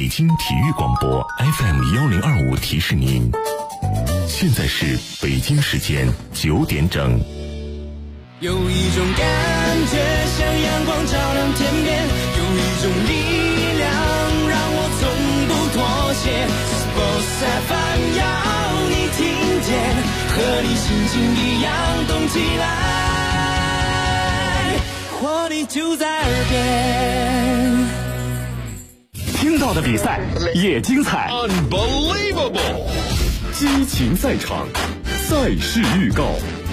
北京体育广播 FM1025提示您，现在是北京时间9点整。 有一种感觉像阳光照亮天边，有一种力量让我从不妥协。Sports FM 要你听见，和你心情一样动起来，活力就在耳边。 听到的比赛也精彩 ，Unbelievable！ 激情赛场，赛事预告。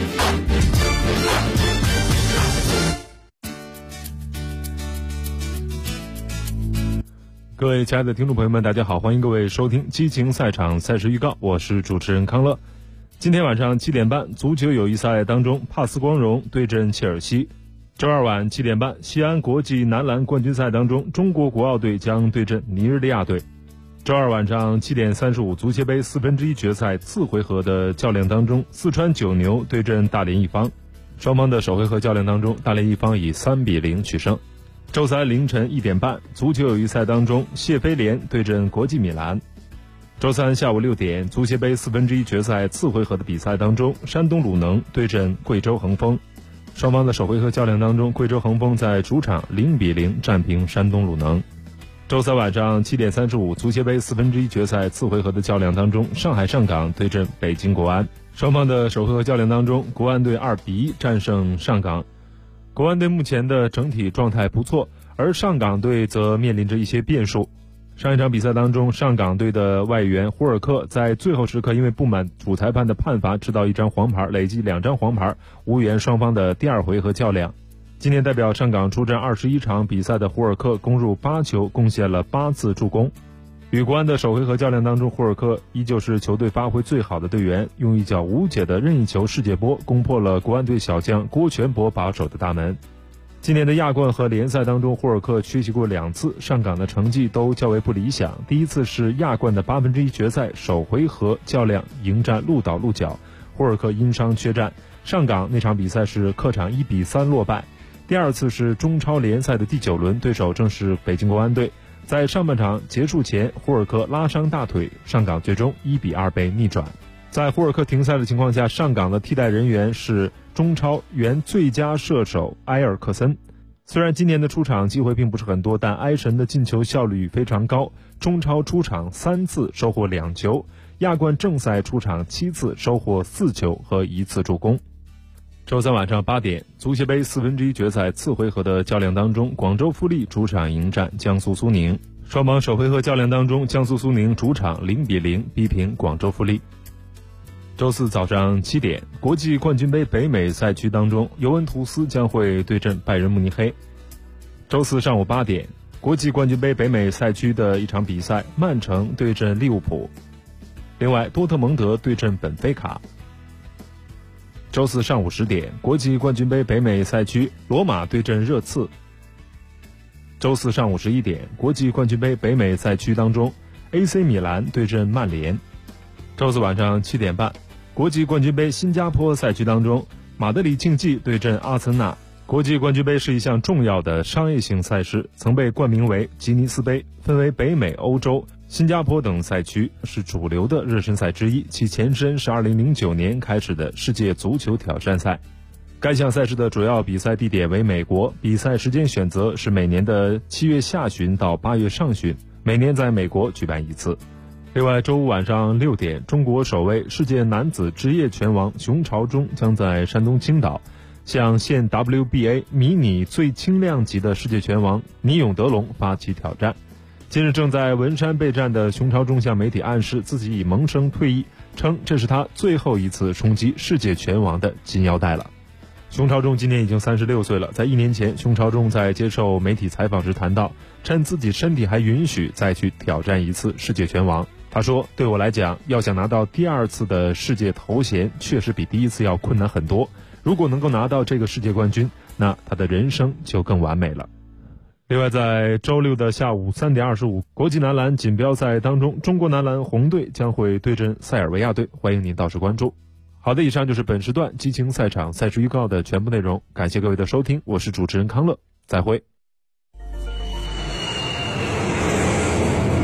各位亲爱的听众朋友们，大家好，欢迎各位收听激情赛场赛事预告，我是主持人康乐。今天晚上7点半，足球友谊赛当中，帕斯光荣对阵切尔西。周二晚7点半，西安国际男篮冠军赛当中，中国国奥队将对阵尼日利亚队。周二晚上7点35，足协杯1/4决赛次回合的较量当中，四川九牛对阵大连一方。双方的首回合较量当中，大连一方以3-0取胜。周三凌晨1点半，足球友谊赛当中，谢菲联对阵国际米兰。周三下午6点，足协杯1/4决赛次回合的比赛当中，山东鲁能对阵贵州恒丰。双方的首回合较量当中，贵州恒丰在主场0-0战平山东鲁能。周三晚上7点35，足协杯1/4决赛次回合的较量当中，上海上港对阵北京国安。双方的首回合较量当中，国安队2-1战胜上港。国安队目前的整体状态不错，而上港队则面临着一些变数。上一场比赛当中，上港队的外援胡尔克在最后时刻因为不满主裁判的判罚，吃到1张黄牌，累计2张黄牌，无缘双方的第二回合较量。今天代表上港出战21场比赛的胡尔克攻入8球，贡献了8次助攻。与国安的首回合较量当中，胡尔克依旧是球队发挥最好的队员，用一脚无解的任意球世界波攻破了国安队小将郭全博把守的大门。今年的亚冠和联赛当中，胡尔克缺席过2次，上港的成绩都较为不理想。第一次是亚冠的1/8决赛首回合较量迎战鹿岛鹿角，胡尔克因伤缺战，上港那场比赛是客场1-3落败。第二次是中超联赛的第9轮，对手正是北京国安队。在上半场结束前，胡尔克拉伤大腿，上港最终1-2被逆转。在胡尔克停赛的情况下，上港的替代人员是中超原最佳射手埃尔克森。虽然今年的出场机会并不是很多，但埃神的进球效率非常高，中超出场3次收获2球，亚冠正赛出场7次收获4球和1次助攻。周三晚上8点，足协杯1/4决赛次回合的较量当中，广州富力主场迎战江苏苏宁。双方首回合较量当中，江苏苏宁主场0-0逼平广州富力。周四早上7点，国际冠军杯北美赛区当中，尤文图斯将会对阵拜仁慕尼黑。周四上午8点，国际冠军杯北美赛区的一场比赛，曼城对阵利物浦。另外，多特蒙德对阵本菲卡。周四上午10点，国际冠军杯北美赛区，罗马对阵热刺。周四上午11点，国际冠军杯北美赛区当中 ，AC 米兰对阵曼联。周四晚上7点半，国际冠军杯新加坡赛区当中，马德里竞技对阵阿森纳。国际冠军杯是一项重要的商业性赛事，曾被冠名为吉尼斯杯，分为北美、欧洲、新加坡等赛区，是主流的热身赛之一。其前身是2009年开始的世界足球挑战赛。该项赛事的主要比赛地点为美国，比赛时间选择是每年的7月下旬到8月上旬，每年在美国举办1次。另外，周五晚上6点，中国首位世界男子职业拳王熊朝忠将在山东青岛向现 WBA 迷你最轻量级的世界拳王倪永德龙发起挑战。近日正在文山备战的熊朝忠向媒体暗示自己已萌生退役，称这是他最后一次冲击世界拳王的金腰带了。熊朝忠今年已经36岁了，在1年前，熊朝忠在接受媒体采访时谈到，趁自己身体还允许再去挑战1次世界拳王。他说，对我来讲，要想拿到第2次的世界头衔，确实比第1次要困难很多。如果能够拿到这个世界冠军，那他的人生就更完美了。另外，在周六的下午3点25，国际男篮锦标赛当中，中国男篮红队将会对阵塞尔维亚队，欢迎您到时关注。好的，以上就是本时段激情赛场赛事预告的全部内容，感谢各位的收听，我是主持人康乐，再会。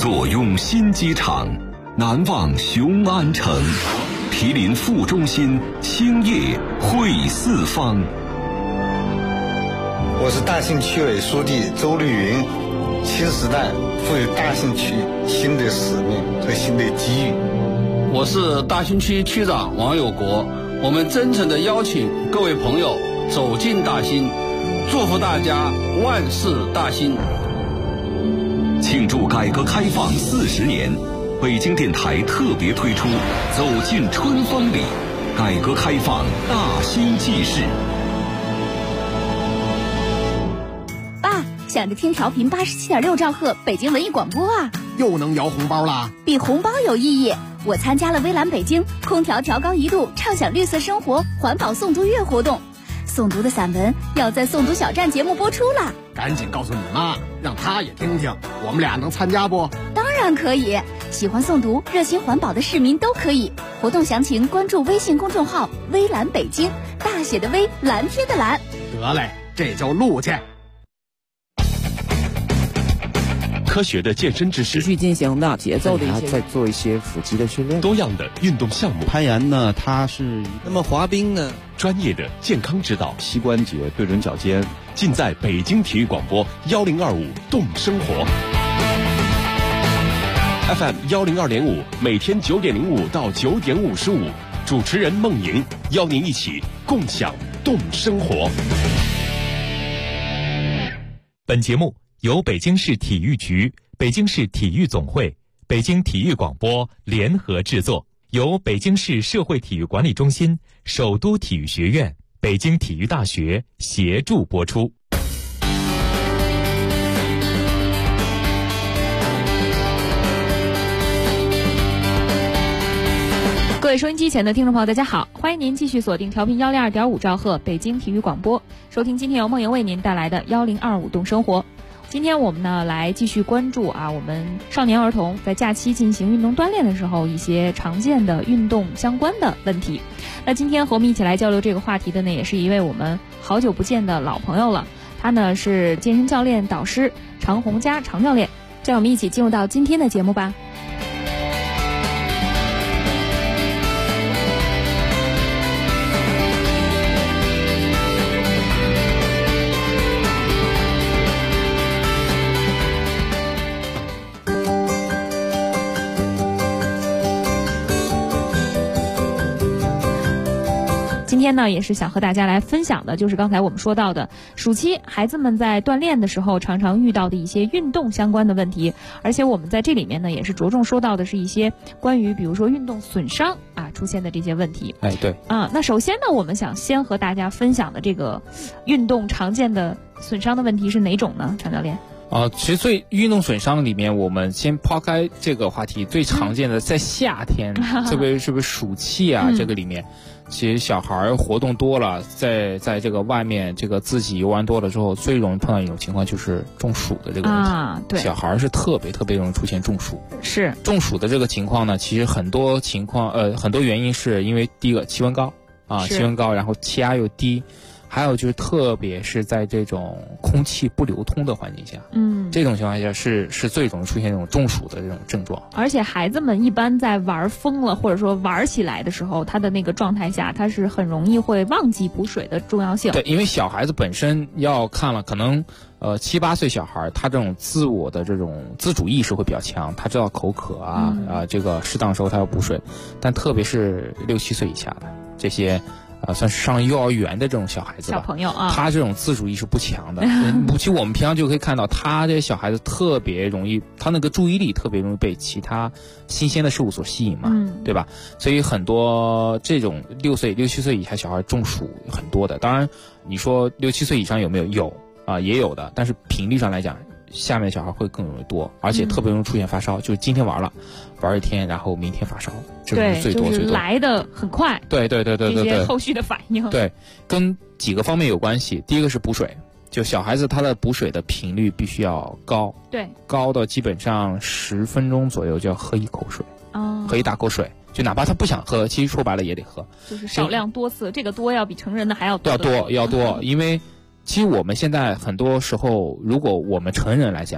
坐拥新机场，难忘雄安城，毗邻副中心，兴业汇四方。 我是大兴区委书记周绿云。新时代赋予大兴区新的使命和新的机遇。 我是大兴区区长王有国。我们真诚地邀请各位朋友走进大兴，祝福大家万事大兴。 庆祝改革开放40年，北京电台特别推出《走进春风里》，改革开放大兴纪事。 爸，想着听调频87.6兆赫北京文艺广播啊， 又能摇红包啦！ 比红包有意义。我参加了微蓝北京空调调高1度畅享绿色生活环保诵读月活动，诵读的散文要在诵读小站节目播出了。 赶紧告诉你妈，让她也听听，我们俩能参加不？ 当然可以，喜欢诵读热心环保的市民都可以。活动详情关注微信公众号微蓝北京，大写的微，蓝天的蓝。 得嘞，这就录去。 科学的健身知识， 持续进行的节奏的一些， 再做一些腹肌的训练， 多样的运动项目。 攀岩呢，它是那么滑冰呢， 专业的健康指导， 膝关节对准脚尖， 尽在北京体育广播1025动生活 FM 102.5，每天9点05到9点55，主持人孟莹邀您一起共享动生活。 本节目由北京市体育局、北京市体育总会、北京体育广播联合制作，由北京市社会体育管理中心、首都体育学院、北京体育大学协助播出。 各位收音机前的听众朋友，大家好，欢迎您继续锁定调频102.5兆赫北京体育广播，收听今天由梦莹为您带来的1025动生活。今天我们呢来继续关注我们少年儿童在假期进行运动锻炼的时候一些常见的运动相关的问题。那今天和我们一起来交流这个话题的呢，也是一位我们好久不见的老朋友了，他呢是健身教练导师常红佳常教练。让我们一起进入到今天的节目吧。今天呢，也是想和大家来分享的，就是刚才我们说到的，暑期孩子们在锻炼的时候常常遇到的一些运动相关的问题，而且我们在这里面呢，也是着重说到的是一些关于比如说运动损伤出现的这些问题。 对那首先呢，我们想先和大家分享的这个运动常见的损伤的问题是哪种呢？常教练？ 其实运动损伤里面，我们先抛开这个话题，最常见的在夏天，特别是不是暑期这个里面，其实小孩活动多了，在这个外面这个自己游玩多了之后，最容易碰到一种情况就是中暑的这个问题。 对， 小孩是特别容易出现中暑。 是中暑的这个情况呢，其实很多情况很多原因是因为第一个气温高气温高，然后气压又低。还有就是，特别是在这种空气不流通的环境下，这种情况下是最容易出现这种中暑的这种症状。 而且孩子们一般在玩疯了或者说玩起来的时候，他的那个状态下，他是很容易会忘记补水的重要性。 对，因为小孩子本身要看了，可能7、8岁小孩，他这种自我的这种自主意识会比较强，他知道口渴这个适当时候他要补水，但特别是6、7岁以下的这些。算是上幼儿园的这种小孩子吧， 小朋友他这种自主意识不强的，其实我们平常就可以看到，他这些小孩子特别容易，他那个注意力特别容易被其他新鲜的事物所吸引嘛，对吧？所以很多这种6、7岁以下小孩中暑很多的。当然，你说6、7岁以上有没有？有也有的，但是频率上来讲，下面的小孩会更容易多，而且特别容易出现发烧，就是今天玩一天，然后明天发烧，这种最多。 就是来的很快。 对， 这些后续的反应。 对，跟几个方面有关系。第一个是补水，就小孩子他的补水的频率必须要高， 对， 高的基本上10分钟左右就要喝一口水，喝一大口水。就哪怕他不想喝，其实说白了也得喝， 就是少量多次，这个多要比成人的还要多。 要多，因为其实我们现在很多时候，如果我们成人来讲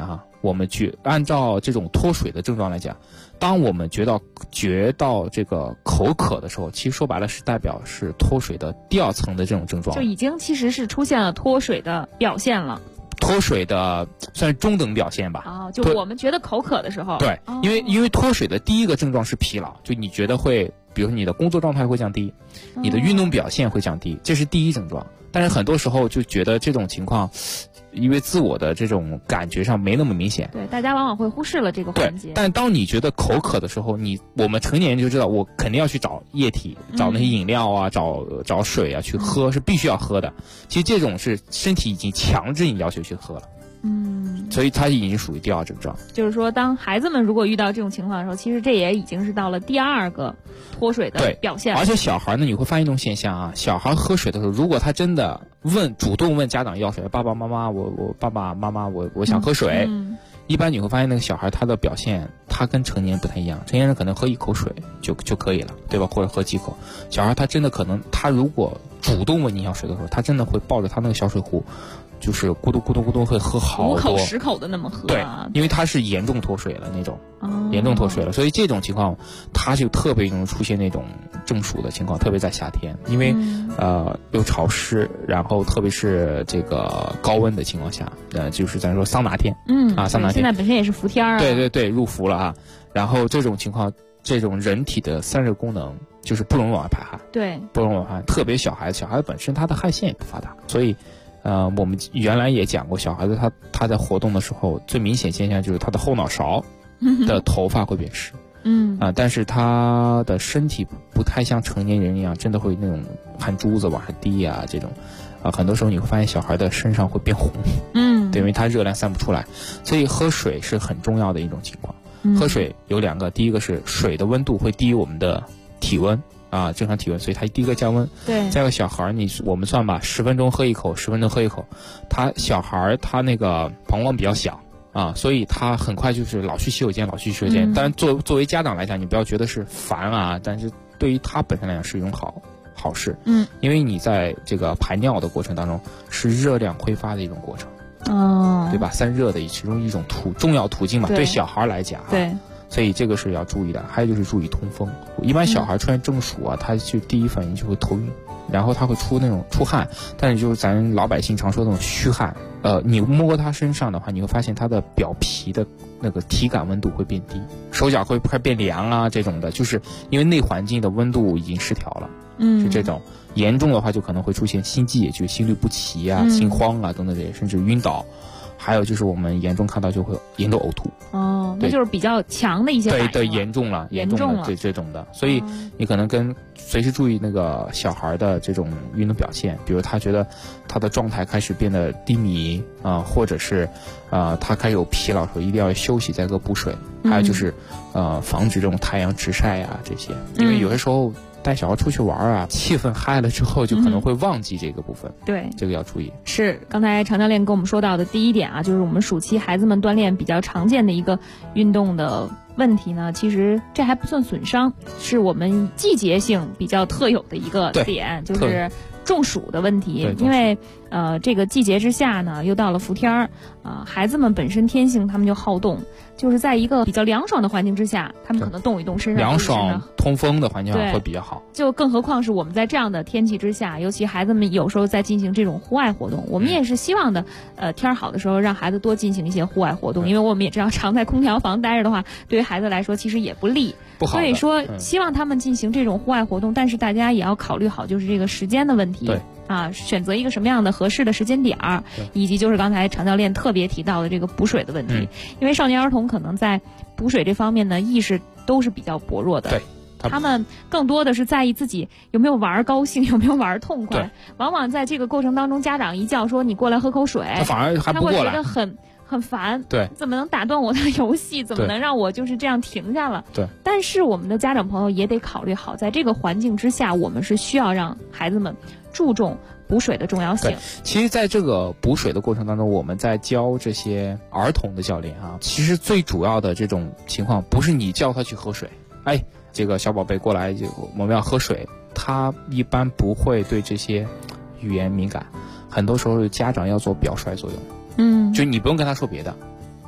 我们按照这种脱水的症状来讲，当我们觉到这个口渴的时候，其实说白了是代表是脱水的第二层的这种症状， 就已经其实是出现了脱水的表现了。 脱水的算是中等表现吧。 就我们觉得口渴的时候。 对，因为脱水的第一个症状是疲劳，就你觉得会，比如你的工作状态会降低，你的运动表现会降低，这是第一症状。但是很多时候就觉得这种情况，因为自我的这种感觉上没那么明显， 对，大家往往会忽视了这个环节。 但当你觉得口渴的时候，我们成年人就知道，我肯定要去找液体，找那些饮料啊，找水啊去喝，是必须要喝的。其实这种是身体已经强制你要求去喝了。所以它已经属于第二症状。 就是说，当孩子们如果遇到这种情况的时候，其实这也已经是到了第二个脱水的表现了。 而且小孩呢，你会发现一种现象啊，小孩喝水的时候，如果他真的主动问家长要水，爸爸妈妈，我爸爸妈妈，我想喝水。一般你会发现那个小孩他的表现，他跟成年人不太一样。成年人可能喝一口水就可以了，对吧？或者喝几口。小孩他真的可能，他如果主动问你要水的时候，他真的会抱着他那个小水壶，就是咕嘟咕嘟咕嘟会喝好多，5 口10口的那么喝。 对，因为他是严重脱水了那种，严重脱水了，所以这种情况他就特别容易出现那种中暑的情况，特别在夏天，因为又潮湿，然后特别是这个高温的情况下，就是咱说桑拿天，桑拿天现在本身也是伏天啊， 对，入伏了啊，然后这种情况，这种人体的散热功能就是不容易往外排汗， 对， 不容易往外排汗，特别小孩子本身他的汗腺也不发达，所以。我们原来也讲过，小孩子他在活动的时候，最明显现象就是他的后脑勺的头发会变湿，但是他的身体不太像成年人一样，真的会那种汗珠子往上滴啊，这种，很多时候你会发现小孩的身上会变红，对，因为他热量散不出来，所以喝水是很重要的一种情况。喝水有2个，第一个是水的温度会低于我们的体温。正常体温，所以它第一个降温。 对， 再一个小孩我们算吧，10分钟喝一口，10分钟喝一口。小孩他那个膀胱比较小所以他很快就是老去洗手间。当然作为家长来讲，你不要觉得是烦啊，但是对于他本身来讲是一种好事。因为你在这个排尿的过程当中是热量挥发的一种过程，对吧？散热的其中一种重要途径嘛，对小孩来讲， 对。 所以这个是要注意的，还有就是注意通风。一般小孩出现中暑他就第一反应就会头晕，然后他会出汗，但是就是咱老百姓常说那种虚汗。你摸他身上的话，你会发现他的表皮的那个体感温度会变低，手脚会快变凉啊，这种的，就是因为内环境的温度已经失调了。是这种严重的话，就可能会出现心悸，就是心律不齐啊、心慌啊等等这些，甚至晕倒。还有就是我们严重看到就会严重呕吐。 那就是比较强的一些反应了。 对，严重了这种的，所以你可能随时注意那个小孩的这种运动表现，比如他觉得他的状态开始变得低迷或者是他开始有疲劳的时候，一定要休息，再补水。还有就是防止这种太阳直晒啊这些，因为有些时候带小孩出去玩气氛嗨了之后，就可能会忘记这个部分。 对， 这个要注意。 是刚才常教练跟我们说到的第一点就是我们暑期孩子们锻炼比较常见的一个运动的问题呢，其实这还不算损伤，是我们季节性比较特有的一个点，就是中暑的问题。因为这个季节之下呢，又到了伏天儿孩子们本身天性他们就好动，就是在一个比较凉爽的环境之下，他们可能动一动身上凉爽通风的环境会比较好。 就更何况是我们在这样的天气之下，尤其孩子们有时候在进行这种户外活动，我们也是希望的天好的时候让孩子多进行一些户外活动，因为我们也知道常在空调房待着的话，对于孩子来说其实也不利， 不好。 所以说希望他们进行这种户外活动，但是大家也要考虑好就是这个时间的问题。 对选择一个什么样的合适的时间点以及就是刚才常教练特别提到的这个补水的问题。因为少年儿童可能在补水这方面呢意识都是比较薄弱的。 对， 他们更多的是在意自己有没有玩高兴，有没有玩痛快。往往在这个过程当中，家长一叫说你过来喝口水， 他反而还不过来， 他会觉得很烦。 对， 怎么能打断我的游戏？怎么能让我就是这样停下了？ 对。 但是我们的家长朋友也得考虑好，在这个环境之下，我们是需要让孩子们注重补水的重要性。 其实在这个补水的过程当中，我们在教这些儿童的教练其实最主要的这种情况不是你叫他去喝水，这个小宝贝过来我们要喝水，他一般不会对这些语言敏感，很多时候家长要做表率作用。就你不用跟他说别的，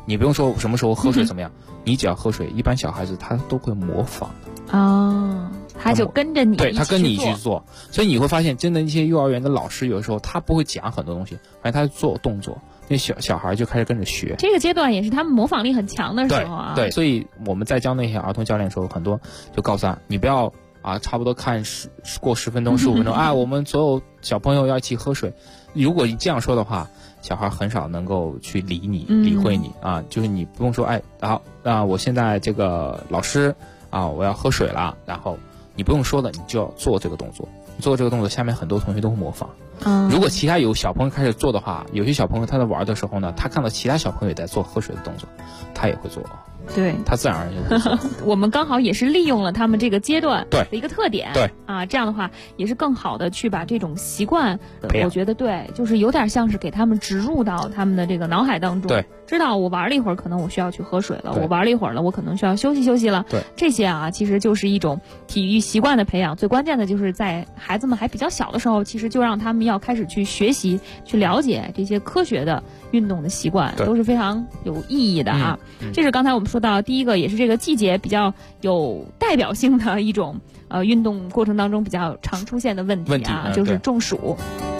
你不用说什么时候喝水怎么样，你只要喝水，一般小孩子他都会模仿的。 哦，他就跟着你， 对，他跟你一起做，所以你会发现，真的一些幼儿园的老师有的时候他不会讲很多东西，反正他做动作，那小孩就开始跟着学。 这个阶段也是他们模仿力很强的时候啊。 对，所以我们在教那些儿童教练的时候，很多就告诉他，你不要啊，差不多看过10分钟、15分钟啊，我们所有小朋友要一起喝水。如果你这样说的话，小孩很少能够去理你、理会你啊。就是你不用说，哎，好，那我现在这个老师啊，我要喝水了，然后你不用说的，你就要做这个动作。你做这个动作，下面很多同学都会模仿。如果其他有小朋友开始做的话，有些小朋友他在玩的时候呢，他看到其他小朋友也在做喝水的动作，他也会做。 对， 他自然而然就会做。 我们刚好也是利用了他们这个阶段的一个特点。 对啊，这样的话也是更好的去把这种习惯， 培养。 我觉得对，就是有点像是给他们植入到他们的这个脑海当中。 对， 知道我玩了一会儿，可能我需要去喝水了；我玩了一会儿了，我可能需要休息休息了。 对， 这些啊，其实就是一种体育习惯的培养。最关键的就是在孩子们还比较小的时候，其实就让他们要开始去学习、去了解这些科学的运动的习惯，都是非常有意义的啊。这是刚才我们说到第一个，也是这个季节比较有代表性的一种运动过程当中比较常出现的问题啊，就是中暑。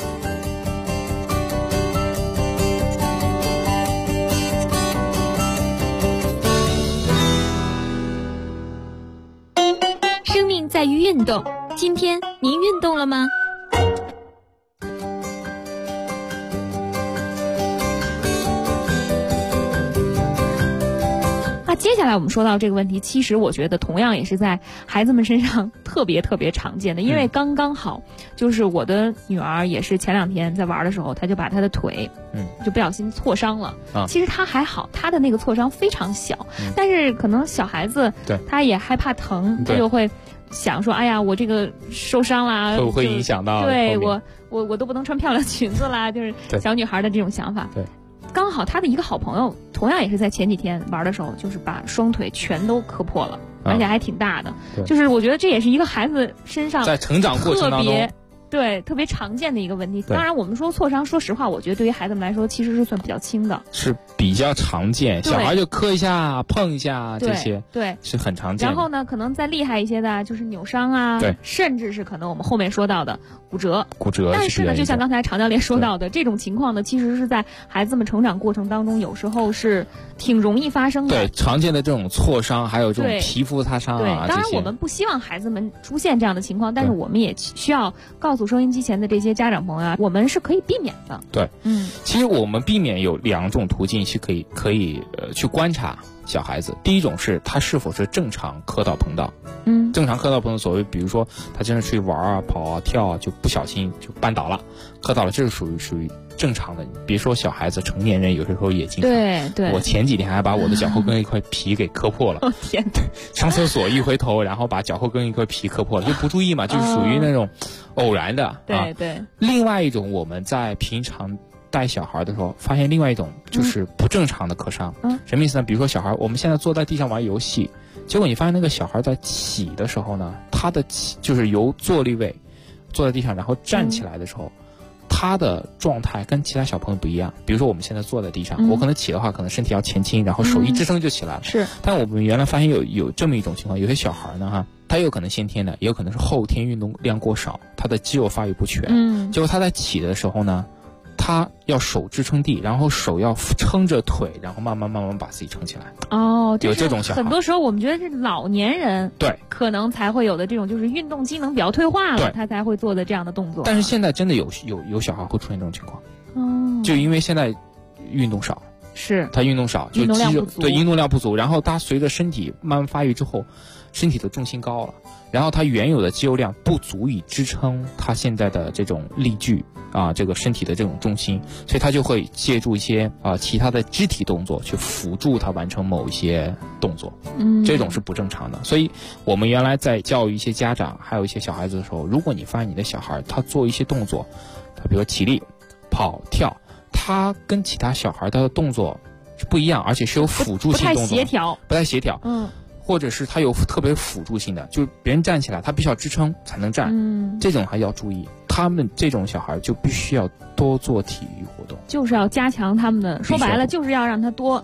生命在于运动，今天您运动了吗？ 接下来我们说到这个问题，其实我觉得同样也是在孩子们身上特别常见的，因为刚刚好就是我的女儿也是前2天在玩的时候，她就把她的腿就不小心挫伤了。其实她还好，她的那个挫伤非常小，但是可能小孩子他也害怕疼，他就会想说，哎呀，我这个受伤啦， 会不会影响到？ 对，我都不能穿漂亮裙子啦，就是小女孩的这种想法。 对。 刚好他的一个好朋友，同样也是在前几天玩的时候，就是把双腿全都磕破了，而且还挺大的。就是我觉得这也是一个孩子身上在成长过程当中特别常见的一个问题。当然，我们说挫伤，说实话，我觉得对于孩子们来说，其实是算比较轻的， 是比较常见。小孩就磕一下、碰一下这些， 对， 是很常见的。 然后呢，可能再厉害一些的，就是扭伤啊，甚至是可能我们后面说到的骨折。但是呢，就像刚才常教练说到的，这种情况呢，其实是在孩子们成长过程当中，有时候是挺容易发生的。 对，常见的这种挫伤，还有这种皮肤擦伤啊， 对，当然我们不希望孩子们出现这样的情况，但是我们也需要告诉收音机前的这些家长朋友啊，我们是可以避免的。 对，其实我们避免有2种途径去可以去观察小孩子。第一种是他是否是正常磕到碰到，正常磕到碰到，所谓比如说他真的出去玩啊、跑啊、跳啊，就不小心就绊倒了、磕到了，这是属于正常的。别说小孩子，成年人有时候也经常。 对， 我前几天还把我的脚后跟一块皮给磕破了。 天哪！ 上厕所一回头，然后把脚后跟一块皮磕破了，就不注意嘛，就是属于那种偶然的。 对。 另外一种，我们在平常带小孩的时候，发现另外一种就是不正常的磕伤。什么意思呢？比如说小孩，我们现在坐在地上玩游戏，结果你发现那个小孩在起的时候呢，他的起就是由坐立位坐在地上，然后站起来的时候。他的状态跟其他小朋友不一样。比如说我们现在坐在地上，我可能起的话，可能身体要前倾，然后手一支撑就起来了。 是。 但我们原来发现有这么一种情况，有些小孩呢他有可能先天的，也有可能是后天运动量过少，他的肌肉发育不全。结果他在起的时候呢，他要手支撑地，然后手要撑着腿，然后慢慢把自己撑起来。有这种小孩。 很多时候我们觉得是老年人可能才会有的这种，就是运动机能比较退化了，他才会做的这样的动作。 但是现在真的有小孩会出现这种情况。就因为现在运动少， 是他运动少，就肌肉运动量不足，然后他随着身体慢慢发育之后，身体的重心高了，然后他原有的肌肉量不足以支撑他现在的这种力矩啊，这个身体的这种重心，所以他就会借助一些其他的肢体动作去辅助他完成某一些动作。这种是不正常的。所以我们原来在教育一些家长还有一些小孩子的时候，如果你发现你的小孩他做一些动作，他比如说起立、跑、跳，他跟其他小孩的动作是不一样，而且是有辅助性动作，不太协调。或者是他有特别辅助性的，就是别人站起来他必须要支撑才能站。这种还要注意，他们这种小孩就必须要多做体育活动， 就是要加强他们的，说白了就是要让他多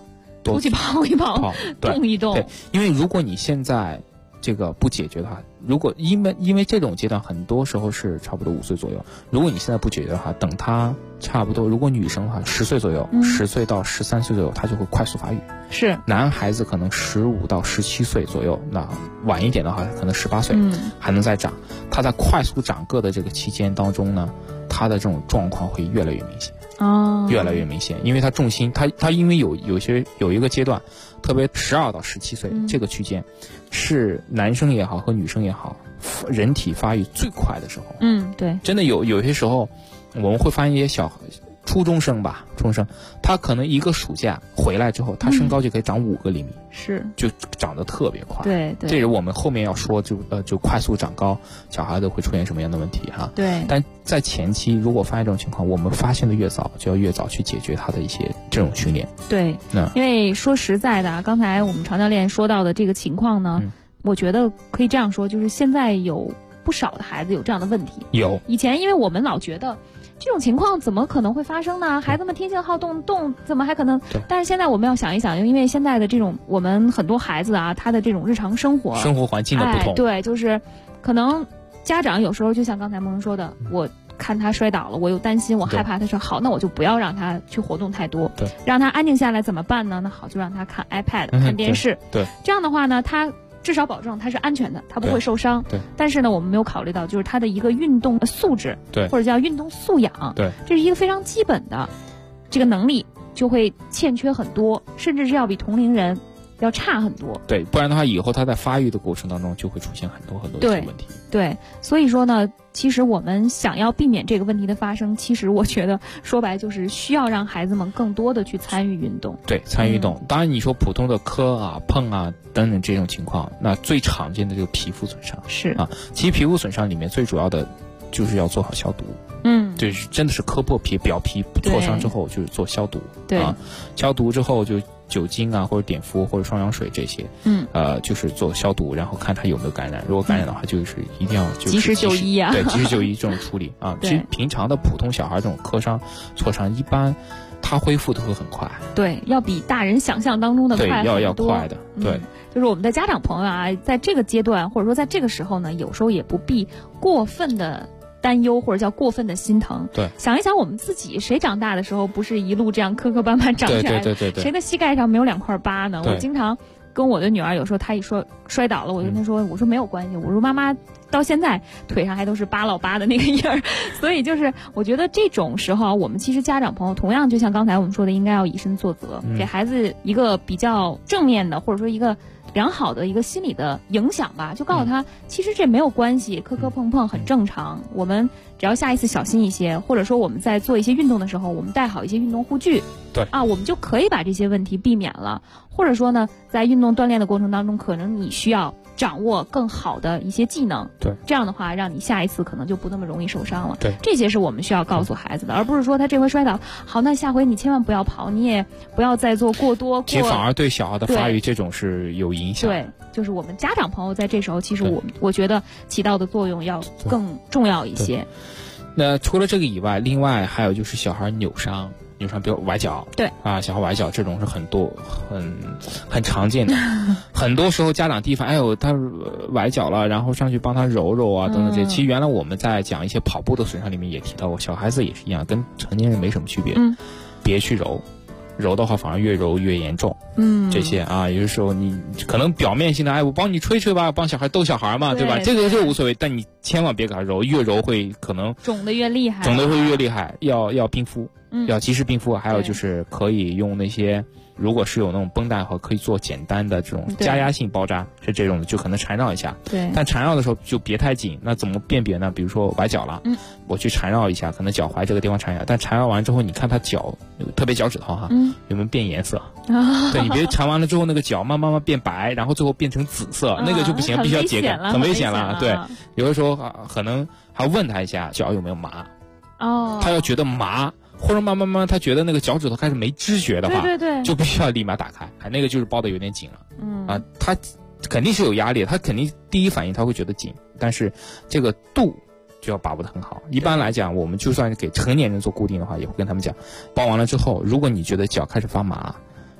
多出去跑一跑，动一动。 对，因为如果你现在这个不解决的话，如果因为这种阶段很多时候是差不多5岁左右，如果你现在不解决的话，等他差不多，如果女生的话10岁左右，10岁到13岁左右，她就会快速发育。 是， 男孩子可能15到17岁左右，那晚一点的话，可能18岁还能再长。他在快速长个的这个期间当中呢，他的这种状况会越来越明显。越来越明显，因为他重心，他因为有一个阶段，特别12到17岁这个区间，是男生也好和女生也好，人体发育最快的时候。 对， 真的有些时候，我们会发现一些初中生，他可能一个暑假回来之后，他身高就可以长5个厘米， 是， 就长得特别快。 对， 这是我们后面要说，就快速长高，小孩子会出现什么样的问题哈？ 对。 但在前期，如果发现这种情况，我们发现的越早，就要越早去解决他的一些这种训练。 对，因为说实在的，刚才我们常教练说到的这个情况呢，我觉得可以这样说，就是现在有不少的孩子有这样的问题。 有。 以前因为我们老觉得，这种情况怎么可能会发生呢？孩子们天性好动，怎么还可能？但是现在我们要想一想，因为现在的这种我们很多孩子啊，他的这种日常生活环境的不同， 对，就是可能家长有时候就像刚才梦说的，我看他摔倒了，我又担心，我害怕他说好，那我就不要让他去活动太多， 对， 让他安静下来怎么办呢？那好，就让他看 iPad，看电视， 对， 这样的话呢，他至少保证它是安全的，它不会受伤。 对。 但是呢，我们没有考虑到，就是它的一个运动素质， 对， 或者叫运动素养， 对， 这是一个非常基本的这个能力，就会欠缺很多，甚至是要比同龄人要差很多。 对，不然的话，以后他在发育的过程当中就会出现很多一些问题。 对，所以说呢，其实我们想要避免这个问题的发生，其实我觉得说白就是需要让孩子们更多的去参与运动。 对，参与运动。当然你说普通的磕啊、碰啊等等这种情况，那最常见的就是皮肤损伤。 是啊，其实皮肤损伤里面最主要的就是要做好消毒。就是真的是磕破表皮挫伤之后，就是做消毒。 对啊， 消毒之后就酒精啊，或者碘伏或者双氧水这些，就是做消毒，然后看他有没有感染。如果感染的话，就是一定要及时就医啊。 对，及时就医这种处理啊。其实平常的普通小孩这种磕伤、挫伤，一般他恢复的会很快。 对，要比大人想象当中的快很多。 对，要快的。对， 就是我们的家长朋友啊，在这个阶段或者说在这个时候呢，有时候也不必过分的担忧或者叫过分的心疼。 对， 想一想我们自己，谁长大的时候不是一路这样磕磕绊绊长起来的？ 对， 谁的膝盖上没有2块疤呢？我经常跟我的女儿，有时候她一说摔倒了，我就跟她说，我说没有关系，我说妈妈到现在腿上还都是疤老疤的那个印儿。所以就是我觉得这种时候，我们其实家长朋友同样就像刚才我们说的，应该要以身作则，给孩子一个比较正面的或者说一个良好的一个心理的影响吧，就告诉他，其实这没有关系，磕磕碰碰很正常。我们只要下一次小心一些，或者说我们在做一些运动的时候，我们带好一些运动护具， 对啊， 我们就可以把这些问题避免了。或者说呢，在运动锻炼的过程当中，可能你需要掌握更好的一些技能， 对， 这样的话让你下一次可能就不那么容易受伤了。 对， 这些是我们需要告诉孩子的，而不是说他这回摔倒，好，那下回你千万不要跑，你也不要再做过多。 其实反而对小孩的发育这种是有影响。 对，就是我们家长朋友在这时候，其实我觉得起到的作用要更重要一些。 那除了这个以外，另外还有就是小孩扭伤，比如崴脚， 对啊，小孩崴脚这种是很常见的。很多时候家长第一反应，他崴脚了，然后上去帮他揉揉啊等等这些。其实原来我们在讲一些跑步的损伤里面也提到过，小孩子也是一样，跟成年人没什么区别。别去揉的话，反而越揉越严重。这些啊，有的时候你可能表面性的，我帮你吹吹吧，帮小孩逗小孩嘛，对吧？这个就无所谓，但你千万别给他揉，越揉会可能肿得越厉害， 要冰敷，要及时冰敷。还有就是可以用那些，如果是有那种绷带的话，可以做简单的这种加压性包扎，是这种的，就可能缠绕一下。 对， 但缠绕的时候就别太紧。那怎么辨别呢？比如说崴脚了，我去缠绕一下，可能脚踝这个地方缠绕，但缠绕完之后，你看他脚，特别脚趾头哈，有没有变颜色？对，你别缠完了之后，那个脚慢慢变白，然后最后变成紫色，那个就不行，必须要截开，很危险了。对，有的时候可能还问他一下脚有没有麻，他要觉得麻。或者慢慢他觉得那个脚趾头开始没知觉的话， 对， 就必须要立马打开，那个就是包的有点紧了。他肯定是有压力，他肯定第一反应他会觉得紧，但是这个度就要把握得很好。一般来讲，我们就算是给成年人做固定的话，也会跟他们讲，包完了之后，如果你觉得脚开始发麻，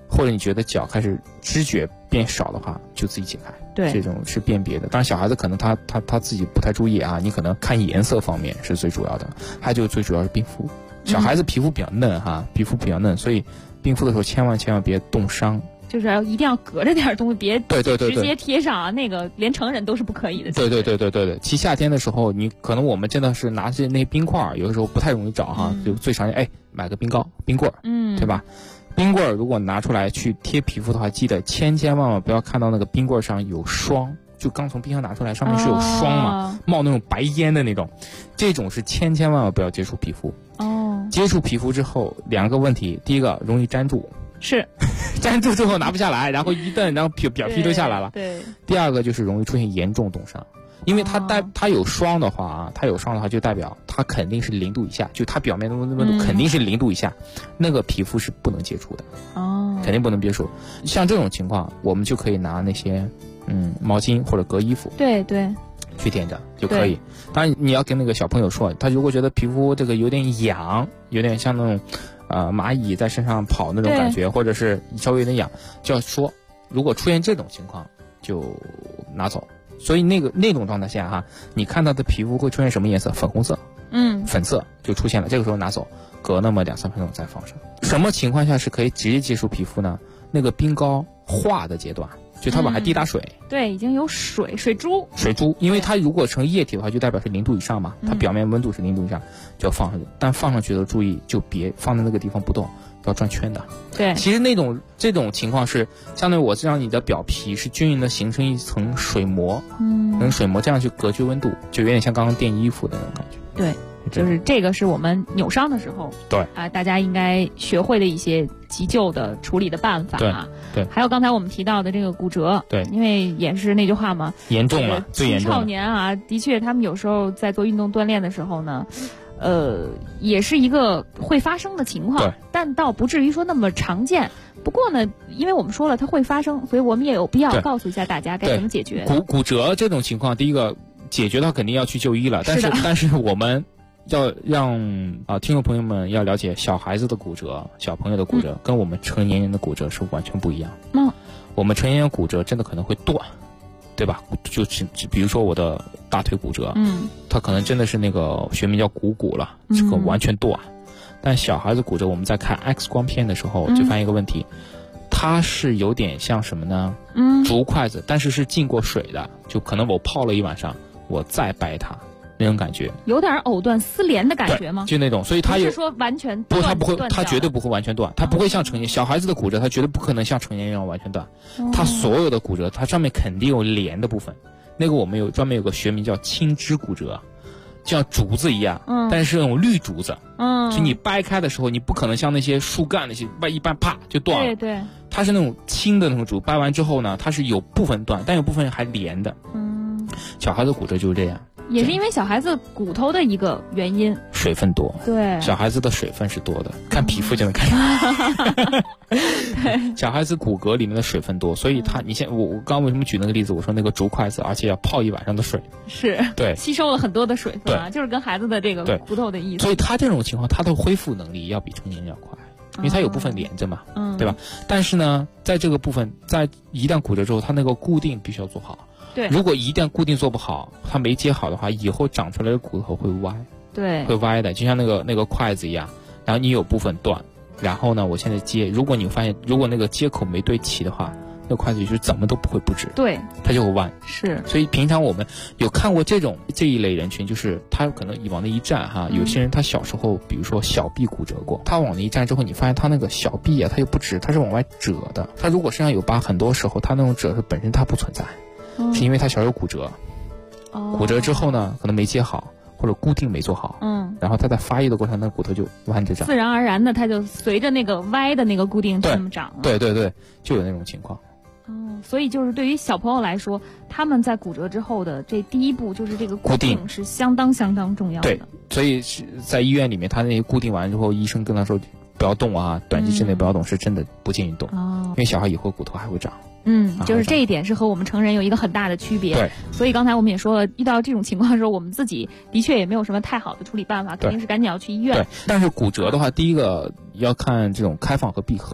或者你觉得脚开始知觉变少的话，就自己解开。 对， 这种是辨别的。当然小孩子可能他自己不太注意啊，你可能看颜色方面是最主要的，还有就最主要是冰敷。小孩子皮肤比较嫩哈，皮肤比较嫩，所以冰敷的时候千万别冻伤。 就是一定要隔着点东西，别对直接贴上啊，那个连成人都是不可以的。 对。其实夏天的时候，你可能我们真的是拿着那些冰块，有的时候不太容易找哈，就最常见买个冰棍儿，对吧？冰棍儿如果拿出来去贴皮肤的话，记得千万不要看到那个冰棍儿上有霜，就刚从冰箱拿出来，上面是有霜嘛，冒那种白烟的那种，这种是千万不要接触皮肤。接触皮肤之后2个问题，第一个容易粘住。 是， 粘住之后拿不下来，然后一蹬，然后表皮都下来了。 对。 第二个就是容易出现严重冻伤，因为它有霜的话啊，就代表它肯定是0度以下，就它表面的温度肯定是0度以下，那个皮肤是不能接触的。肯定不能接触。像这种情况，我们就可以拿那些毛巾或者隔衣服。 对。 去垫着就可以。当然你要跟那个小朋友说，他如果觉得皮肤这个有点痒，有点像那种蚂蚁在身上跑那种感觉，或者是稍微有点痒，就要说，如果出现这种情况就拿走。所以那种状态下哈，你看到的皮肤会出现什么颜色？粉红色，粉色就出现了，这个时候拿走，隔那么2-3分钟再放上。什么情况下是可以直接接触皮肤呢？那个冰膏化的阶段，就它往下滴打水， 对，已经有水珠， 因为它如果成液体的话，就代表是0度以上嘛，它表面温度是0度以上，就要放上去。但放上去的注意，就别放在那个地方不动，要转圈的。 对， 其实这种情况是相当于我让你的表皮是均匀的形成一层水膜，水膜这样去隔绝温度，就有点像刚刚垫衣服的那种感觉。 对。就是这个是我们扭伤的时候， 对大家应该学会的一些急救的处理的办法啊。 对， 还有刚才我们提到的这个骨折， 对， 因为也是那句话嘛， 严重了，最严重了。 青少年啊，的确他们有时候在做运动锻炼的时候呢，也是一个会发生的情况，但倒不至于说那么常见。不过呢，因为我们说了它会发生，所以我们也有必要告诉一下大家该怎么解决。 骨折这种情况，第一个解决的话肯定要去就医了，但是我们要让听众朋友们要了解，小孩子的骨折，小朋友的骨折，跟我们成年人的骨折是完全不一样。我们成年人骨折真的可能会断，对吧？就比如说我的大腿骨折，它可能真的是那个学名叫股了，这个完全断。但小孩子骨折，我们在看 X 光片的时候就发现一个问题，它是有点像什么呢？竹筷子，但是浸过水的，就可能我泡了一晚上，我再掰它。那种感觉有点藕断丝连的感觉吗？ 就那种，所以它不是说完全不，它不会，它绝对不会完全断，它不会像成年小孩子的骨折，它绝对不可能像成年人一样完全断。它所有的骨折，它上面肯定有连的部分。那个我们专门有个学名叫青枝骨折，就像竹子一样，但是那种绿竹子，就你掰开的时候，你不可能像那些树干那些一掰啪就断了。 对， 它是那种轻的那种竹，掰完之后呢，它是有部分断，但有部分还连的。小孩子骨折就是这样。 也是因为小孩子骨头的一个原因， 水分多。 对， 小孩子的水分是多的，看皮肤就能看出来。小孩子骨骼里面的水分多，所以我刚为什么举那个例子？我说那个竹筷子，而且要泡一晚上的水， 是对吸收了很多的水分啊，就是跟孩子的这个骨头的意思。 所以他这种情况，他的恢复能力要比成年人要快，因为他有部分连着嘛，对吧？但是呢，在这个部分，在一旦骨折之后，他那个固定必须要做好。 对， 如果一旦固定做不好，它没接好的话，以后长出来的骨头会歪， 对， 会歪的，就像那个筷子一样。然后你有部分断，然后呢，我现在接，如果你发现如果那个接口没对齐的话，那个筷子就怎么都不会不直， 对， 它就会弯。 是， 所以平常我们有看过这一类人群，就是他可能往那一站哈，有些人他小时候比如说小臂骨折过，他往那一站之后，你发现他那个小臂啊，他又不直，他是往外折的。他如果身上有疤，很多时候他那种折是本身它不存在。是因为他小时候骨折，骨折之后呢，可能没接好或者固定没做好，然后他在发育的过程，那骨头就弯着长， 自然而然的，他就随着那个歪的那个固定这么长了。 对，就有那种情况。 所以就是对于小朋友来说，他们在骨折之后的这第一步就是这个固定是相当重要的。 对，所以是在医院里面，他那些固定完之后，医生跟他说不要动啊，短期之内不要动，是真的不建议动，因为小孩以后骨头还会长。 就是这一点是和我们成人有一个很大的区别。 对， 所以刚才我们也说了，遇到这种情况的时候，我们自己的确也没有什么太好的处理办法，肯定是赶紧要去医院。 对，但是骨折的话，第一个要看这种开放和闭合了。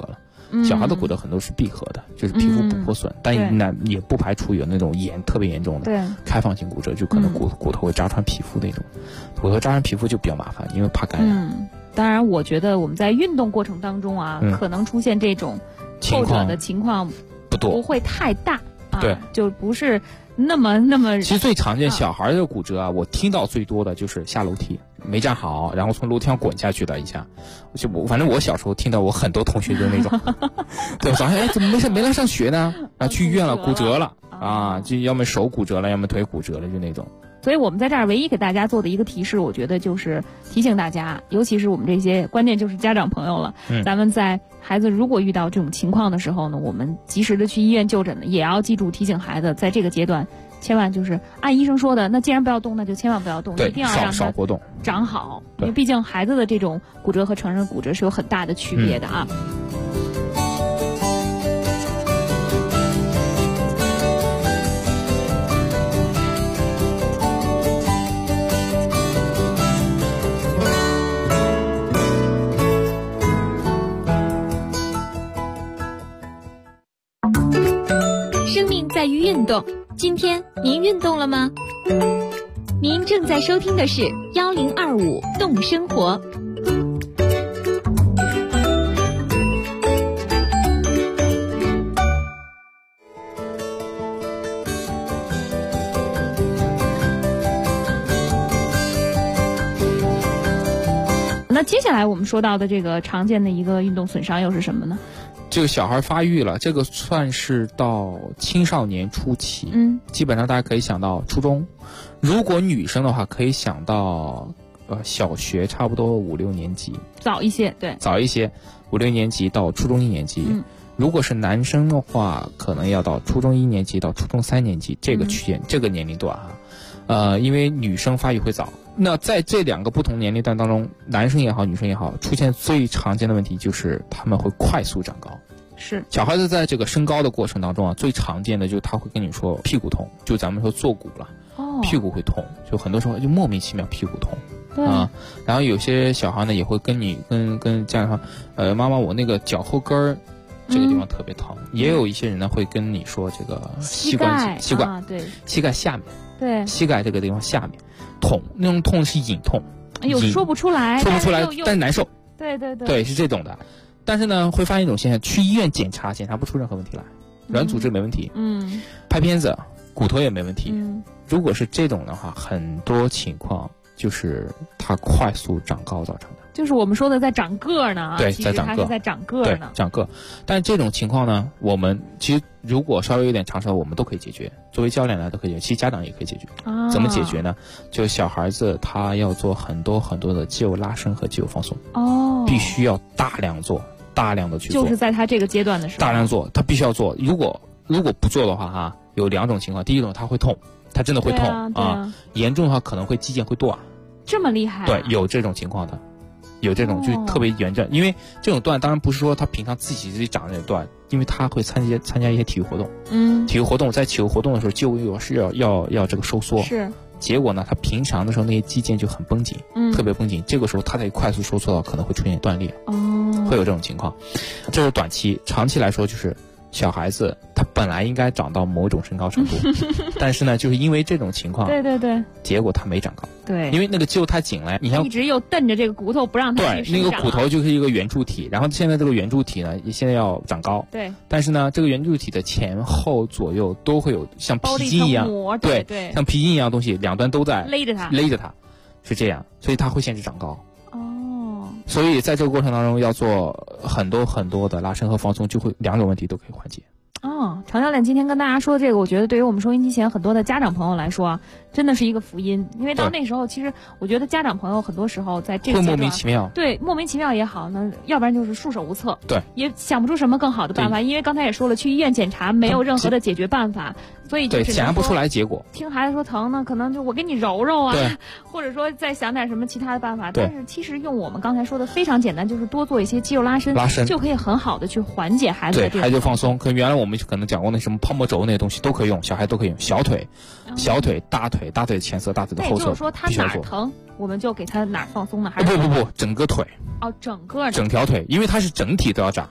小孩的骨折很多是闭合的，就是皮肤不破损，但也不排除有那种特别严重的开放性骨折，就可能骨头会扎穿皮肤那种。骨头扎穿皮肤就比较麻烦，因为怕感染。 当然，我觉得我们在运动过程当中啊，可能出现这种后者的情况不多， 不会太大。 对， 就不是那么。 其实最常见小孩的骨折啊，我听到最多的就是下楼梯没站好，然后从楼梯上滚下去的一下。反正我小时候听到我很多同学就那种，对，早上怎么没来上学呢？然后去医院了，骨折了啊，就要么手骨折了，要么腿骨折了，就那种。 所以我们在这儿唯一给大家做的一个提示，我觉得就是提醒大家，尤其是我们这些关键就是家长朋友了，咱们在孩子如果遇到这种情况的时候呢，我们及时的去医院就诊呢，也要记住提醒孩子，在这个阶段千万就是按医生说的，那既然不要动，那就千万不要动，一定要让他活动长好，因为毕竟孩子的这种骨折和成人骨折是有很大的区别的啊。 在于运动，今天您运动了吗？您正在收听的是1025动生活。 那接下来我们说到的这个常见的一个运动损伤又是什么呢？ 这个小孩发育了，这个算是到青少年初期，基本上大家可以想到初中。如果女生的话，可以想到小学差不多5、6年级， 早一些，对， 早一些，5、6年级到初中1年级。如果是男生的话，可能要到初中1年级到初中3年级这个区间，这个年龄段啊，因为女生发育会早。那在这2个不同年龄段当中，男生也好，女生也好，出现最常见的问题就是他们会快速长高。 是小孩子在这个升高的过程当中啊，最常见的就是他会跟你说屁股痛，就咱们说坐骨了，屁股会痛，就很多时候就莫名其妙屁股痛。然后有些小孩呢也会跟你跟家长说，妈妈我那个脚后跟儿这个地方特别疼。也有一些人呢会跟你说这个膝盖对， 膝盖下面， 对， 膝盖这个地方下面痛，那种痛是隐痛， 说不出来， 但难受。 对， 是这种的。但是呢，会发现一种现象，去医院检查不出任何问题来，软组织没问题，拍片子骨头也没问题。如果是这种的话，很多情况就是它快速长高造成的。 就是我们说的在长个儿呢， 对， 在长个儿，在长个儿呢， 长个。但是这种情况呢，我们其实如果稍微有点常识，我们都可以解决。作为教练来都可以解决，其实家长也可以解决。怎么解决呢？就小孩子他要做很多很多的肌肉拉伸和肌肉放松。必须要大量的去做。 就是在他这个阶段的时候， 大量做，他必须要做。如果不做的话有2种情况。第一种他会痛，他真的会痛严重的话可能会肌腱会断。 这么厉害？ 对，有这种情况的。有这种就特别严重，因为这种断当然不是说他平常自己长的断，因为他会参加一些体育活动，体育活动在体育活动的时候肌肉是要这个收缩， 是， 结果呢他平常的时候那些肌腱就很绷紧，特别绷紧，这个时候他得快速收缩到可能会出现断裂，会有这种情况，这是短期。长期来说就是小孩子他本来应该长到某种身高程度，但是呢就是因为这种情况， 对， 结果他没长高。 对， 因为那个肌肉太紧了，你像一直又蹬着这个骨头不让它去生长。 对，那个骨头就是一个圆柱体，然后现在这个圆柱体呢，现在要长高。 对， 但是呢，这个圆柱体的前后左右都会有像皮筋一样， 对， 像皮筋一样的东西，两端都在勒着它， 是这样，所以它会限制长高。所以在这个过程当中要做很多很多的拉伸和放松，就会2种问题都可以缓解。 常教练今天跟大家说的这个，我觉得对于我们收音机前很多的家长朋友来说啊，真的是一个福音。因为到那时候，其实我觉得家长朋友很多时候在这个阶段会莫名其妙， 对，莫名其妙也好呢，要不然就是束手无策， 对， 也想不出什么更好的办法。因为刚才也说了，去医院检查没有任何的解决办法，所以就是检查不出来结果。 听孩子说疼呢，可能就我给你揉揉啊，或者说再想点什么其他的办法。但是其实用我们刚才说的非常简单，就是多做一些肌肉拉伸就可以很好的去缓解孩子的这个。 还就放松。可原来我们可能讲过那什么泡沫轴那些东西都可以用，小孩都可以用。小腿、大腿的前侧、大腿的后侧， 就是说他哪儿疼，我们就给他哪儿放松呢？还是不，整个腿。 整条腿， 因为它是整体都要长。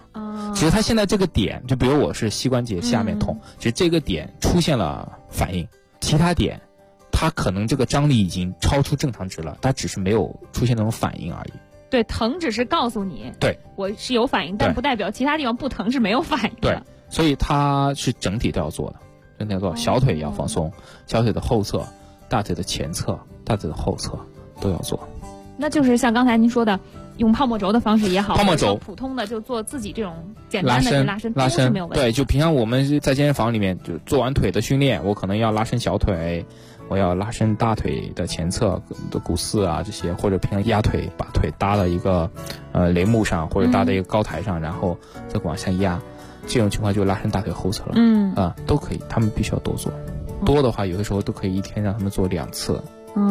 其实他现在这个点，就比如我是膝关节下面痛，其实这个点出现了反应，其他点它可能这个张力已经超出正常值了，它只是没有出现那种反应而已。 对，疼只是告诉你， 对， 我是有反应，但不代表其他地方不疼是没有反应的。 对，所以它是整体都要做的，整体要做，小腿也要放松，小腿的后侧、大腿的前侧、大腿的后侧都要做。 那就是像刚才您说的，用泡沫轴的方式也好， 泡沫轴普通的就做自己这种简单的拉伸都是没有问题。 对，就平常我们在健身房里面就做完腿的训练，我可能要拉伸小腿，我要拉伸大腿的前侧的股四啊这些，或者平常压腿，把腿搭到一个帘幕上，或者搭在一个高台上，然后再往下压，这种情况就拉伸大腿后侧了。都可以，他们必须要多做。多的话，有的时候都可以一天让他们做2次，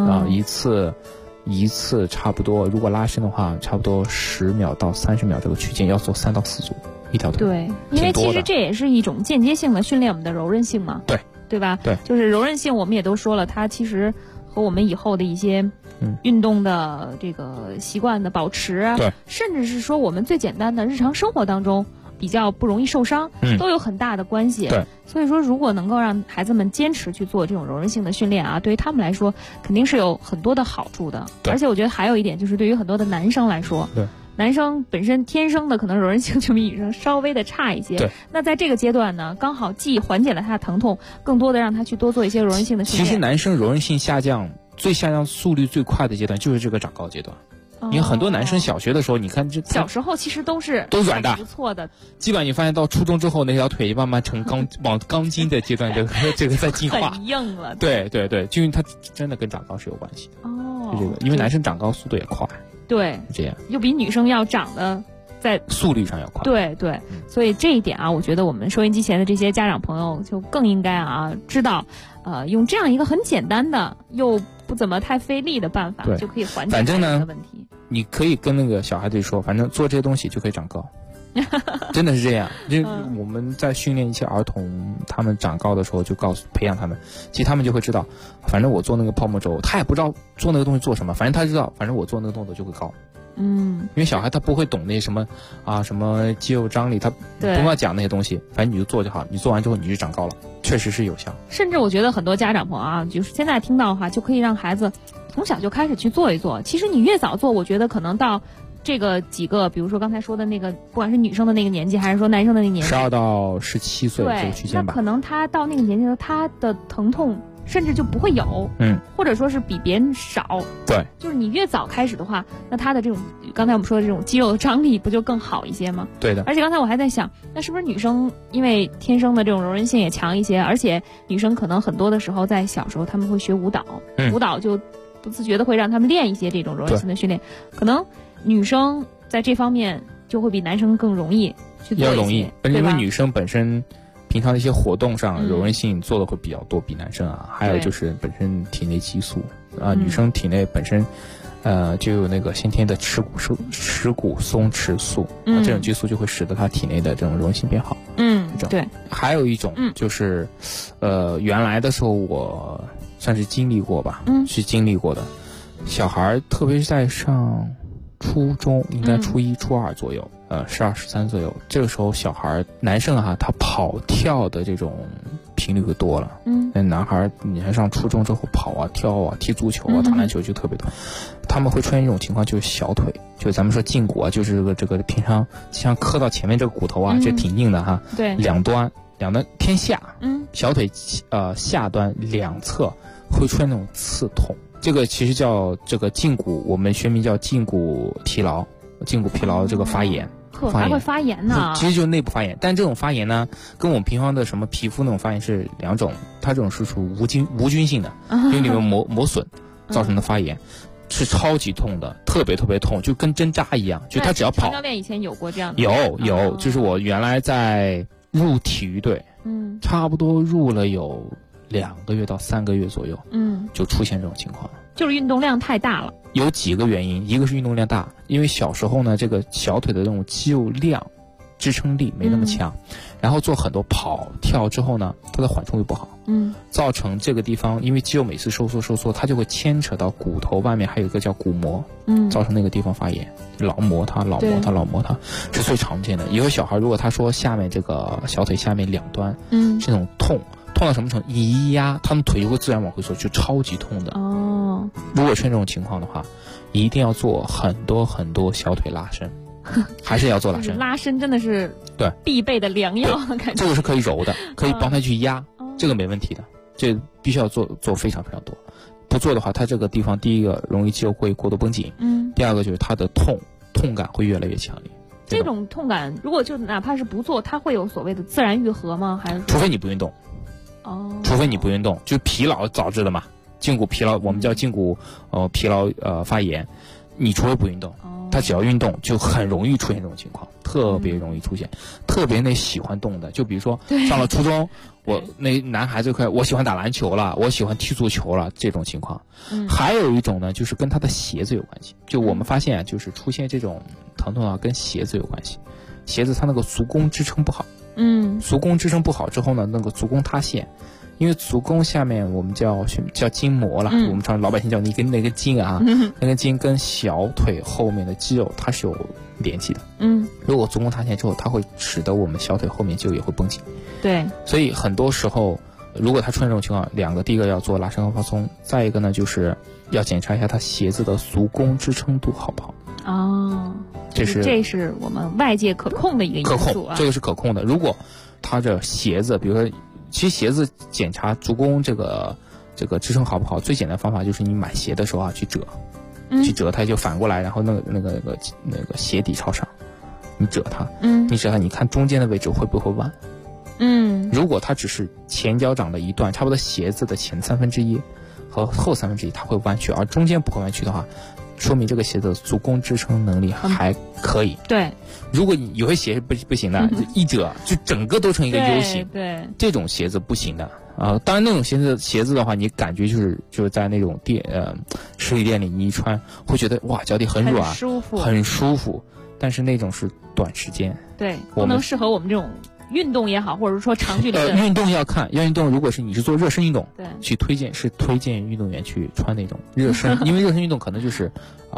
一次差不多，如果拉伸的话，差不多10秒到30秒这个区间，要做3到4组一条腿。 对，因为其实这也是一种间接性的训练我们的柔韧性嘛。对吧？ 对， 就是柔韧性，我们也都说了，它其实和我们以后的一些运动的这个习惯的保持啊，甚至是说我们最简单的日常生活当中比较不容易受伤，都有很大的关系。 对， 所以说如果能够让孩子们坚持去做这种柔韧性的训练啊，对于他们来说肯定是有很多的好处的。而且我觉得还有一点就是对于很多的男生来说，男生本身天生的可能柔韧性就比女生稍微的差一些。 对， 那在这个阶段呢，刚好既缓解了他的疼痛，更多的让他去多做一些柔韧性的训练。 其实男生柔韧性下降速率最快的阶段就是这个长高阶段。因为很多男生小学的时候，你看这小时候其实都软的， 不错的。 基本上你发现到初中之后，那条腿慢慢成往钢筋的阶段，这个在进化， 很硬了。 对，就因为它真的跟长高是有关系的。就这个，因为男生长高速度也快。 对， 这样又比女生要长得在速率上要快。 对，所以这一点啊，我觉得我们收音机前的这些家长朋友就更应该知道，用这样一个很简单的又不怎么太费力的办法，就可以缓解这个问题。 你可以跟那个小孩子说，反正做这些东西就可以长高，真的是这样。就我们在训练一些儿童，他们长高的时候就培养他们，其实他们就会知道，反正我做那个泡沫轴，他也不知道做那个东西做什么，反正他知道，反正我做那个动作就会高。因为小孩他不会懂那什么肌肉张力，他不要讲那些东西，反正你就做就好，你做完之后你就长高了，确实是有效。 甚至我觉得很多家长朋友就是现在听到的话，就可以让孩子从小就开始去做一做。其实你越早做，我觉得可能到这个几个，比如说刚才说的那个，不管是女生的那个年纪，还是说男生的那个年纪 ，12到17岁这个区间吧。 那可能他到那个年纪的他的疼痛甚至就不会有，或者说是比别人少。 对， 就是你越早开始的话，那他的这种刚才我们说的这种肌肉的张力不就更好一些吗？ 对的。 而且刚才我还在想，那是不是女生因为天生的这种柔韧性也强一些，而且女生可能很多的时候在小时候他们会学舞蹈，舞蹈就不自觉的会让他们练一些这种柔韧性的训练，可能女生在这方面就会比男生更容易去做一些， 要容易，因为女生本身平常的一些活动上柔韧性做的会比较多，比男生还有就是本身体内激素女生体内本身就有那个先天的耻骨松弛素，这种激素就会使得她体内的这种柔韧性变好。 对。 还有一种就是原来的时候我算是经历过吧，是经历过的。小孩特别是在上初中，应该初1、初2左右，12、13左右，这个时候小孩男生他跑跳的这种频率会多了。男孩你还上初中之后跑啊、跳啊、踢足球啊、打篮球就特别多。他们会出现一种情况，就是小腿，就是咱们说胫骨就是这个平常像磕到前面这个骨头这挺硬的对， 两端偏下，小腿下端两侧会出现那种刺痛。这个其实叫这个胫骨，我们学名叫胫骨疲劳这个发炎。 还会发炎呢？ 其实就是内部发炎，但这种发炎呢，跟我们平常的什么皮肤那种发炎是两种，它这种是属于无菌性的，因为里面磨损造成的发炎，是超级痛的，特别痛，就跟针扎一样，就它只要跑。 教练以前有过这样的？ 有，就是我原来在入体育队，差不多入了有2个月到3个月左右，就出现这种情况， 就是运动量太大了。 有几个原因，一个是运动量大，因为小时候呢，这个小腿的这种肌肉量支撑力没那么强，然后做很多跑跳之后呢，它的缓冲力不好，造成这个地方因为肌肉每次收缩，它就会牵扯到骨头外面还有一个叫骨膜，造成那个地方发炎，老磨它是最常见的。有个小孩如果他说下面这个小腿下面两端，这种痛到什么程度，一压他们腿就会自然往回缩，就超级痛的。如果出现这种情况的话，一定要做很多很多小腿拉伸。还是要做拉伸， 拉伸真的是对必备的良药，感觉这个是可以揉的，可以帮他去压，这个没问题的，这必须要做非常非常多。不做的话，它这个地方第一个容易肌肉会过度绷紧，第二个就是它的痛感会越来越强烈。 这种痛感，如果就哪怕是不做，它会有所谓的自然愈合吗？还是除非你不运动？除非你不运动，就是疲劳导致的嘛，胫骨疲劳，我们叫胫骨疲劳发炎，你除非不运动。他只要运动就很容易出现这种情况，特别容易出现，特别那喜欢动的，就比如说上了初中，我那男孩子我喜欢打篮球了，我喜欢踢足球了，这种情况。还有一种呢，就是跟他的鞋子有关系。就我们发现就是出现这种疼痛啊，跟鞋子有关系。鞋子它那个足弓支撑不好，足弓支撑不好之后呢，那个足弓塌陷。因为足弓下面我们叫筋膜了，我们常老百姓叫那根筋啊，那根筋跟小腿后面的肌肉它是有联系的。如果足弓塌陷之后，它会使得我们小腿后面肌肉也会绷紧。 对， 所以很多时候，如果它出现这种情况，两个，第一个要做拉伸和放松，再一个呢就是要检查一下它鞋子的足弓支撑度好不好。这是我们外界可控的一个因素啊， 这个是可控的。如果它的鞋子，比如说。其实鞋子检查足弓这个支撑好不好，最简单的方法就是你买鞋的时候啊去折它，就反过来，然后那个鞋底朝上，你折它，你看中间的位置会不会弯？如果它只是前脚掌的一段，差不多鞋子的前1/3和后1/3，它会弯曲，而中间不会弯曲的话，说明这个鞋子的足弓支撑能力还可以。 对， 如果你有些鞋是不行的，一折就整个都成一个 U 型， 对， 这种鞋子不行的啊。当然那种鞋子的话，你感觉就是在那种实体店里你一穿，会觉得哇脚底很软，很舒服，但是那种是短时间， 对，不能适合我们这种运动也好，或者说长距离的运动要运动，如果是你是做热身运动，对，推荐运动员去穿那种热身，因为热身运动可能就是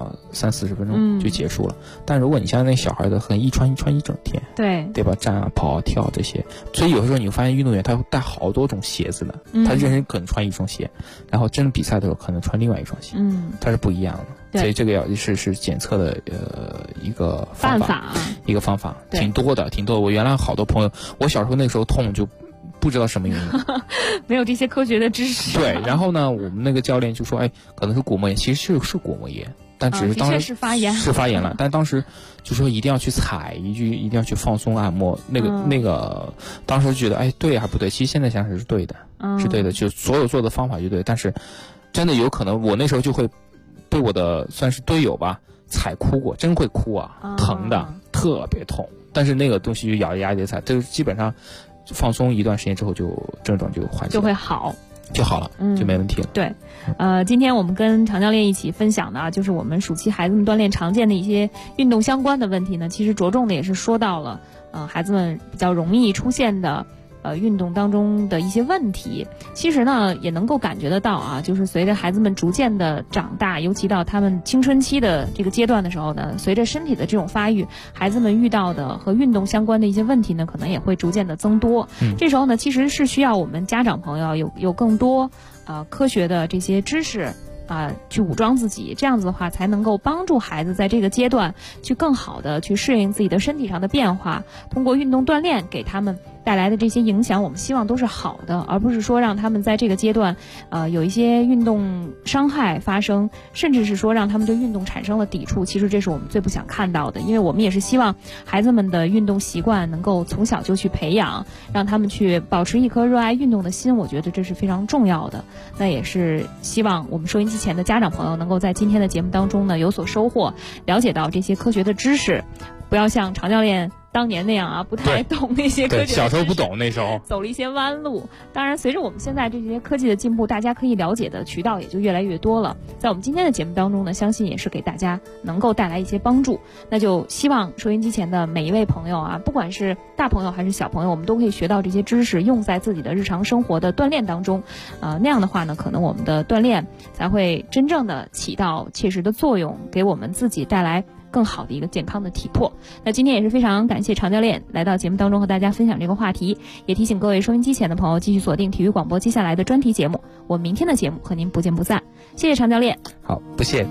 30-40分钟就结束了。但如果你像那小孩的，可能一穿一整天，对吧？站啊、跑啊、跳这些，所以有时候你会发现运动员他会带好多种鞋子的，他热身可能穿一双鞋，然后真的比赛的时候可能穿另外一双鞋，它是不一样的。所以这个是检测的一个方法，一个方法挺多的。我原来好多朋友，我小时候那时候痛就不知道什么原因， 没有这些科学的知识。 对，然后呢，我们那个教练就说，可能是骨膜炎，其实是骨膜炎，但只是当时是发炎了，但当时就说一定要去踩一定要去放松按摩，那个当时觉得对还不对，其实现在想想是对的，是对的，就所有做的方法就对，但是真的有可能我那时候就会被我的算是队友吧踩哭过，真会哭啊，疼的特别痛，但是那个东西就咬着牙就踩，就是基本上放松一段时间之后症状就缓解， 就会好了，就没问题了。 对，今天我们跟常教练一起分享的就是我们暑期孩子们锻炼常见的一些运动相关的问题呢，其实着重的也是说到了孩子们比较容易出现的运动当中的一些问题。其实呢也能够感觉得到啊，就是随着孩子们逐渐的长大，尤其到他们青春期的这个阶段的时候呢，随着身体的这种发育，孩子们遇到的和运动相关的一些问题呢，可能也会逐渐的增多。这时候呢，其实是需要我们家长朋友有更多科学的这些知识去武装自己，这样子的话才能够帮助孩子在这个阶段去更好的去适应自己的身体上的变化，通过运动锻炼给他们带来的这些影响，我们希望都是好的，而不是说让他们在这个阶段有一些运动伤害发生，甚至是说让他们对运动产生了抵触。其实这是我们最不想看到的，因为我们也是希望孩子们的运动习惯能够从小就去培养，让他们去保持一颗热爱运动的心，我觉得这是非常重要的。那也是希望我们收音机前的家长朋友能够在今天的节目当中呢有所收获，了解到这些科学的知识，不要像常教练当年那样啊，不太懂那些科技。 对，小时候不懂，那时候走了一些弯路。当然，随着我们现在这些科技的进步，大家可以了解的渠道也就越来越多了。在我们今天的节目当中呢，相信也是给大家能够带来一些帮助。那就希望收音机前的每一位朋友啊，不管是大朋友还是小朋友，我们都可以学到这些知识，用在自己的日常生活的锻炼当中。那样的话呢，可能我们的锻炼才会真正的起到切实的作用，给我们自己带来更好的一个健康的体魄。那今天也是非常感谢常教练来到节目当中和大家分享这个话题，也提醒各位收音机前的朋友继续锁定体育广播接下来的专题节目，我们明天的节目和您不见不散。谢谢常教练。 好，不谢。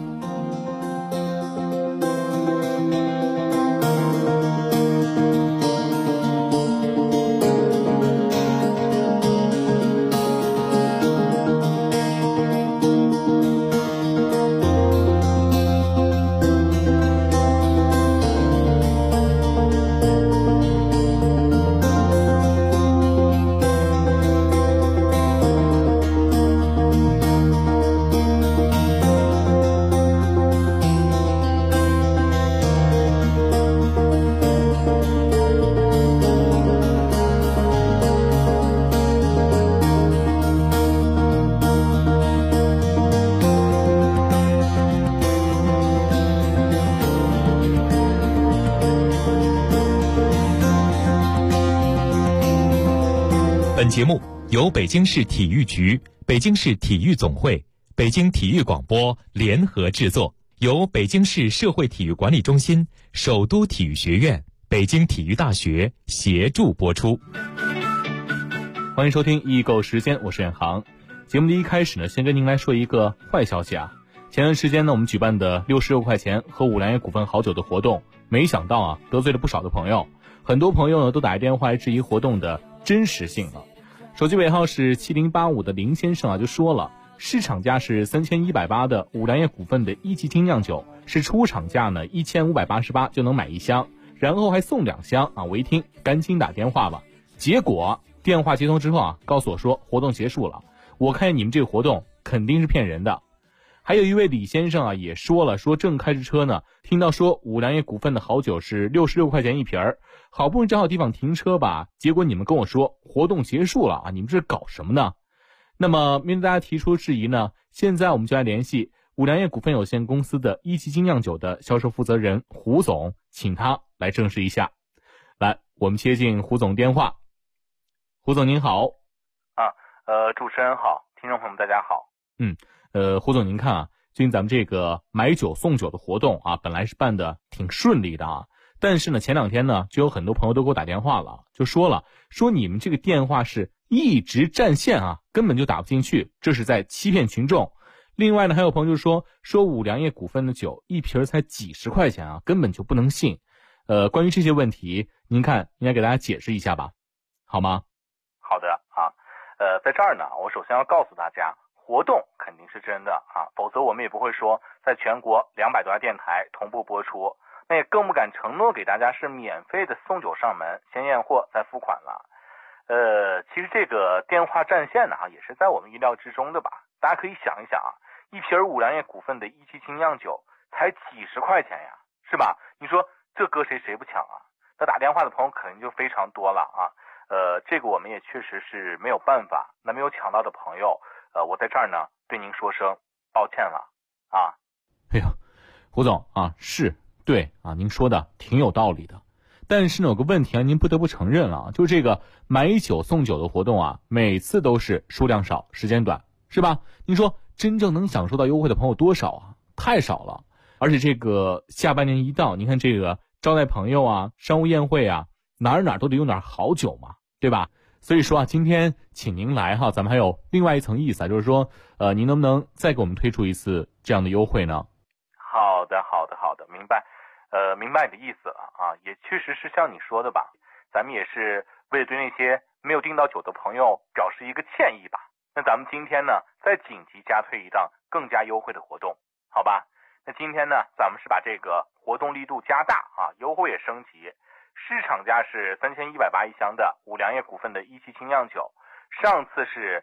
本节目由北京市体育局、北京市体育总会、北京体育广播联合制作，由北京市社会体育管理中心、首都体育学院、北京体育大学协助播出。 欢迎收听易购时间，我是远航。节目的一开始呢，先跟您来说一个坏消息啊。前段时间呢，我们举办的66块钱喝五粮液股份好酒的活动，没想到啊，得罪了不少的朋友。很多朋友呢，都打电话来质疑活动的真实性了。手机尾号是7085的林先生啊，就说了，市场价是3180的五粮液股份的一级精酿酒，是出厂价呢1588就能买一箱，然后还送2箱啊！我一听，赶紧打电话吧。结果电话接通之后啊，告诉我说活动结束了。我看你们这个活动肯定是骗人的。还有一位李先生啊，也说了，说正开着车呢，听到说五粮液股份的好酒是66块钱一瓶儿，好不容易找好地方停车吧，结果你们跟我说活动结束了啊，你们这是搞什么呢？那么面对大家提出质疑呢，现在我们就来联系五粮液股份有限公司的一级精酿酒的销售负责人胡总，请他来证实一下。来，我们接进胡总电话。胡总您好。 主持人好，听众朋友们大家好。 胡总您看啊，最近咱们这个买酒送酒的活动啊，本来是办的挺顺利的啊，但是呢前2天呢，就有很多朋友都给我打电话了，就说你们这个电话是一直占线啊，根本就打不进去，这是在欺骗群众。另外呢，还有朋友就说五粮液股份的酒一瓶才几十块钱啊，根本就不能信。关于这些问题，您看应该给大家解释一下吧，好吗？ 好的啊，在这儿呢，我首先要告诉大家，活动肯定是真的啊，否则我们也不会说在全国200多家电台同步播出，那也更不敢承诺给大家是免费的送酒上门，先验货再付款了。其实这个电话占线呢也是在我们意料之中的吧。大家可以想一想啊，一瓶五粮液股份的一级精酿酒才几十块钱呀，是吧？你说这搁谁不抢啊？那打电话的朋友肯定就非常多了啊。这个我们也确实是没有办法。那没有抢到的朋友，我在这儿呢对您说声抱歉了啊。 哎呀，胡总啊，是对啊，您说的挺有道理的。但是呢，有个问题啊，您不得不承认了，就是这个买酒送酒的活动啊，每次都是数量少，时间短，是吧？您说真正能享受到优惠的朋友多少啊？太少了。而且这个下半年一到，您看这个招待朋友啊，商务宴会啊，哪儿都得用点好酒嘛，对吧？所以说啊，今天请您来哈，咱们还有另外一层意思啊，就是说，您能不能再给我们推出一次这样的优惠呢？ 好的，明白。明白你的意思了啊，也确实是像你说的吧，咱们也是为了对那些没有订到酒的朋友表示一个歉意吧。那咱们今天呢，再紧急加推一档更加优惠的活动，好吧？那今天呢，咱们是把这个活动力度加大啊，优惠也升级。市场价是3180一箱的五粮液股份的一级精酿酒，上次是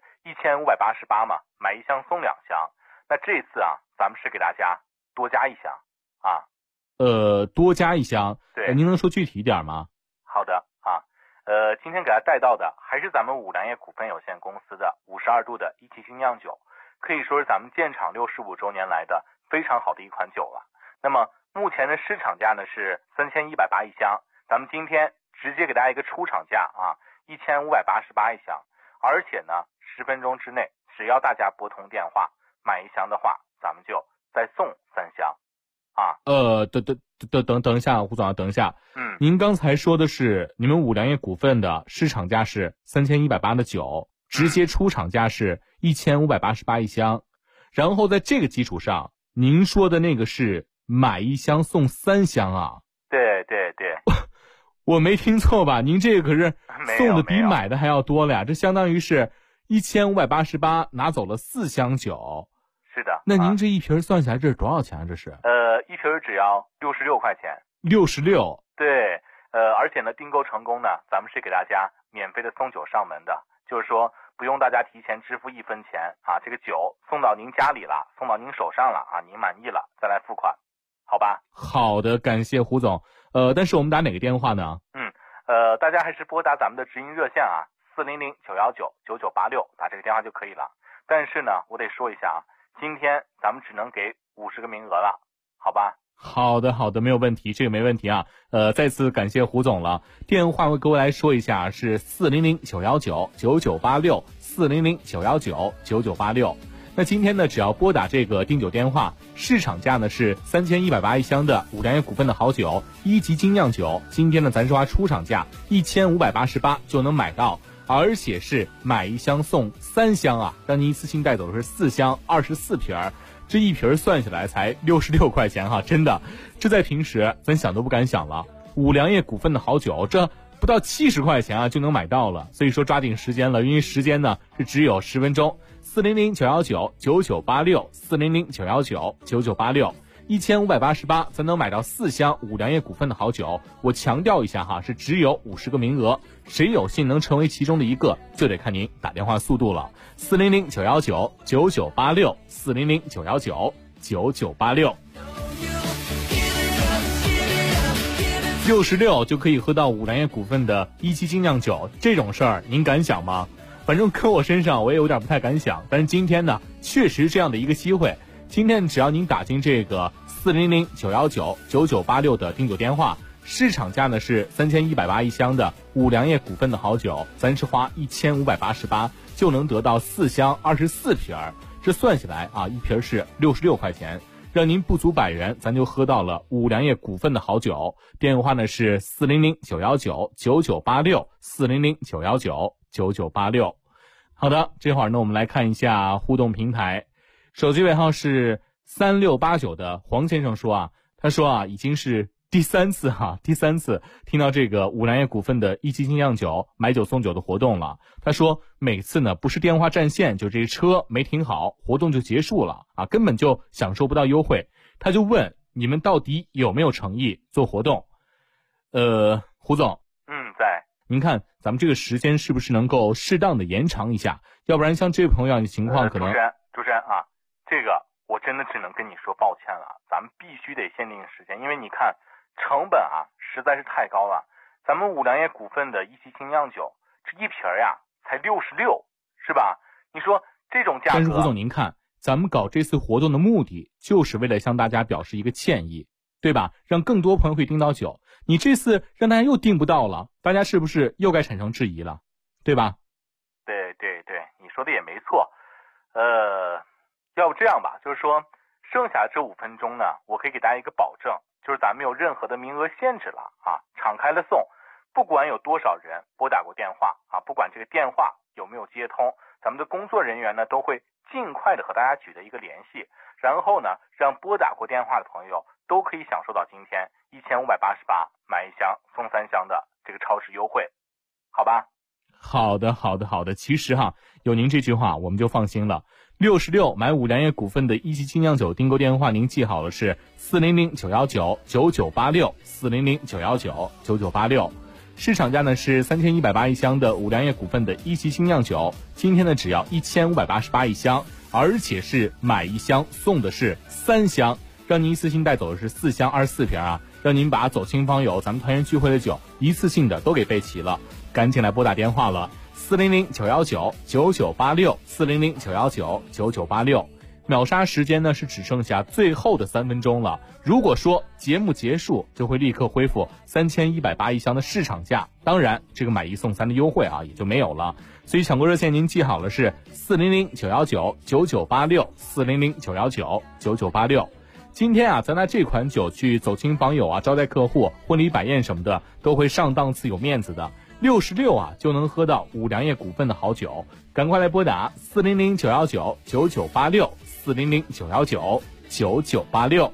1588嘛，买1箱送2箱。那这次啊，咱们是给大家多加1箱啊。 多加1箱， 对， 您能说具体一点吗？ 今天给大家带到的还是咱们五粮液股份有限公司的52度的一汽新酿酒，可以说是咱们建厂65周年来的非常好的一款酒了。那么目前的市场价呢是3180一箱，咱们今天直接给大家一个出厂价啊，1588一箱，而且呢10分钟之内，只要大家拨通电话买一箱的话，咱们就再送3箱啊。 等一下，胡总，等一下。您刚才说的是你们五粮液股份的市场价是3180的酒，直接出厂价是1588一箱，然后在这个基础上，您说的那个是买一箱送3箱啊？ 对对对， 我没听错吧？您这个可是送的比买的还要多了呀，这相当于是1588拿走了4箱酒。 是的。 那您这一瓶算下来这是多少钱啊？这是？ 一瓶只要66块钱。 66。 对，而且呢，订购成功呢，咱们是给大家免费的送酒上门的，就是说不用大家提前支付1分钱啊，这个酒送到您家里了，送到您手上了啊，您满意了再来付款，好吧？ 好的，感谢胡总。但是我们打哪个电话呢？ 大家还是拨打咱们的直营热线啊，400-919-9986，打这个电话就可以了。但是呢，我得说一下啊，今天咱们只能给50个名额了，好吧？ 好的，没有问题，这个没问题啊。再次感谢胡总了。电话我各位来说一下，是400-919-9986 400-919-9986。那今天呢，只要拨打这个订酒电话，市场价呢是3180一箱的五粮液股份的好酒1级精酿酒，今天呢咱说出厂价1588就能买到，而且是买一箱送3箱啊，让您一次性带走的是4箱24瓶，这一瓶算下来才66块钱哈，真的，这在平时咱想都不敢想了。五粮液股份的好酒，这不到70块钱啊就能买到了，所以说抓紧时间了，因为时间呢是只有10分钟。400-919-9986 400-919-9986 1588才能买到4箱五粮液股份的好酒。我强调一下哈，是只有50个名额，谁有幸能成为其中的一个，就得看您打电话速度了。400-919-9986 400-919-9986 66就可以喝到五粮液股份的1级精酿酒，这种事儿您敢想吗？反正搁我身上我也有点不太敢想，但是今天呢确实这样的一个机会。今天只要您打进这个400-919-9986的订酒电话，市场价呢是3180一箱的五粮液股份的好酒，咱是花1588就能得到4箱24瓶，这算下来啊，一瓶是66块钱，让您不足100元咱就喝到了五粮液股份的好酒。电话呢是400-919-9986 400-919-9986。好的，这会儿呢我们来看一下互动平台，手机尾号是3689的黄先生说啊，他说啊已经是第三次听到这个五粮液股份的1级精酿酒买酒送酒的活动了。他说每次呢不是电话占线，就这车没停好，活动就结束了啊，根本就享受不到优惠。他就问你们到底有没有诚意做活动？胡总， 在。 您看咱们这个时间是不是能够适当的延长一下？要不然像这位朋友的情况可能。 主持人啊，这个我真的只能跟你说抱歉了，咱们必须得限定时间，因为你看成本啊实在是太高了。咱们五粮液股份的1级精酿酒，这一瓶呀才66，是吧？你说这种价格。 但是胡总您看，咱们搞这次活动的目的就是为了向大家表示一个歉意，对吧？让更多朋友会订到酒。你这次让大家又订不到了，大家是不是又该产生质疑了，对吧？ 对，你说的也没错。要不这样吧，就是说剩下这5分钟呢，我可以给大家一个保证，就是咱们没有任何的名额限制了啊，敞开了送，不管有多少人拨打过电话啊，不管这个电话有没有接通，咱们的工作人员呢都会尽快的和大家取得一个联系，然后呢让拨打过电话的朋友都可以享受到今天1588买1箱送3箱的这个超值优惠，好吧？ 好的。其实哈，有您这句话我们就放心了。66买五粮液股份的1级精酿酒订购电话您记好了，是400-919-9986 400-919-9986。市场价呢是3180一箱的五粮液股份的1级精酿酒，今天呢只要1588一箱，而且是买1箱送的是3箱，让您一次性带走的是4箱24瓶啊， 让您把走亲访友咱们团圆聚会的酒一次性的都给备齐了，赶紧来拨打电话了，400-919-9986，400-919-9986。秒杀时间呢是只剩下最后的3分钟了，如果说节目结束就会立刻恢复3180一箱的市场价，当然这个买1送3的优惠也就没有了，所以抢购热线您记好了是400-919-9986，400-919-9986。今天咱拿这款酒去走亲访友招待客户、婚礼摆宴什么的都会上档次有面子的，66就能喝到五粮液股份的好酒，赶快来拨打400-919-9986，400-919-9986。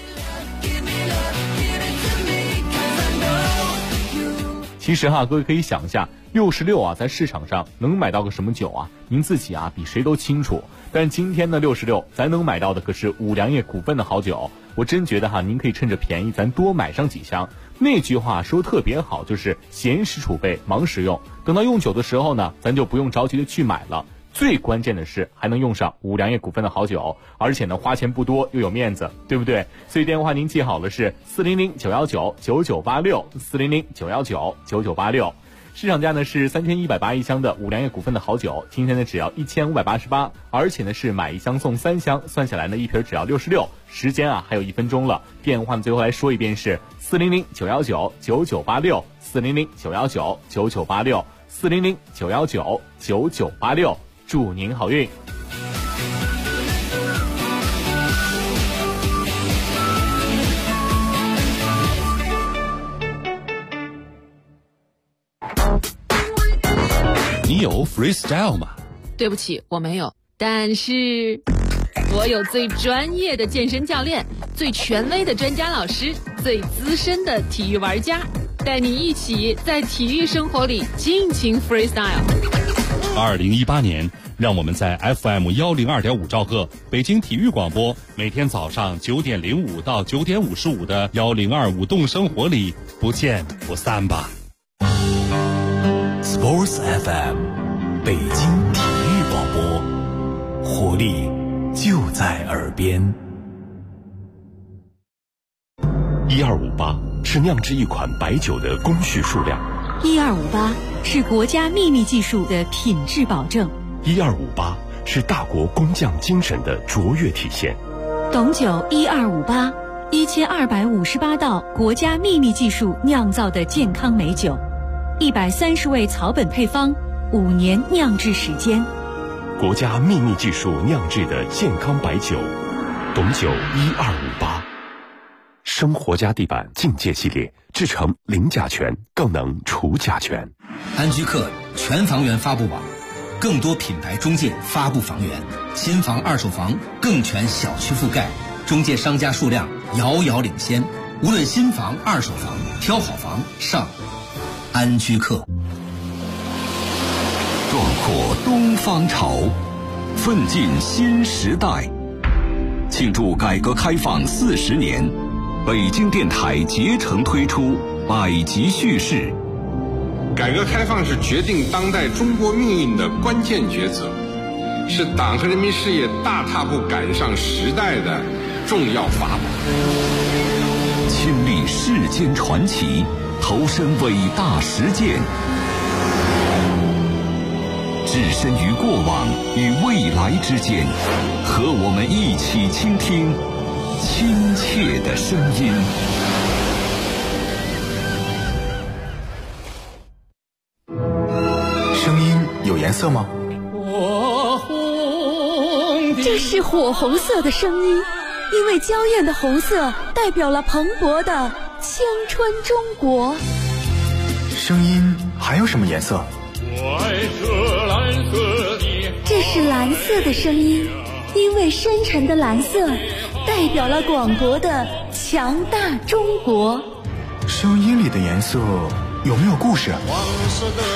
其实各位可以想一下，66在市场上能买到个什么酒您自己比谁都清楚。但是今天的66咱能买到的可是五粮液股份的好酒，我真觉得您可以趁着便宜咱多买上几箱。那句话说特别好，就是闲时储备忙时用，等到用酒的时候呢，咱就不用着急的去买了。最关键的是还能用上五粮液股份的好酒，而且呢花钱不多又有面子，对不对？所以电话您记好了是400-919-9986，400-919-9986。市场价呢是3180一箱的五粮液股份的好酒，今天呢只要1588，而且呢是买1箱送3箱，算下来呢一瓶只要66。时间还有1分钟了，电话呢最后来说一遍是400-919-9986，400-919-9986，400-919-9986，祝您好运。 你有 freestyle 吗？ 对不起，我没有，但是我有最专业的健身教练，最权威的专家老师，最资深的体育玩家，带你一起在体育生活里尽情 freestyle。 2018年，让我们在 FM 102.5兆赫北京体育广播，每天早上9点05到9点55的1025动生活里不见不散吧。 Sports FM， 北京体育广播，活力就在耳边。 1258是酿制一款白酒的工序数量 ，1258是国家秘密技术的品质保证 ，1258是大国工匠精神的卓越体现。 董酒1258，1258道国家秘密技术酿造的健康美酒，130味草本配方，5年酿制时间， 国家秘密技术酿制的健康白酒，董酒1258。生活家地板境界系列制成零甲醛，更能除甲醛。 安居客全房源发布网，更多品牌中介发布房源，新房二手房更全小区覆盖，中介商家数量遥遥领先。无论新房二手房，挑好房上安居客。 壮阔东方潮，奋进新时代。庆祝改革开放40年，北京电台竭诚推出百集叙事。 改革开放是决定当代中国命运的关键抉择，是党和人民事业大踏步赶上时代的重要法宝。 亲历世间传奇，投身伟大实践，置身于过往与未来之间，和我们一起倾听亲切的声音。 声音有颜色吗？ 这是火红色的声音，因为娇艳的红色代表了蓬勃的青春中国。 声音还有什么颜色？ 这是蓝色的声音，因为深沉的蓝色代表了广博的强大中国。 声音里的颜色有没有故事？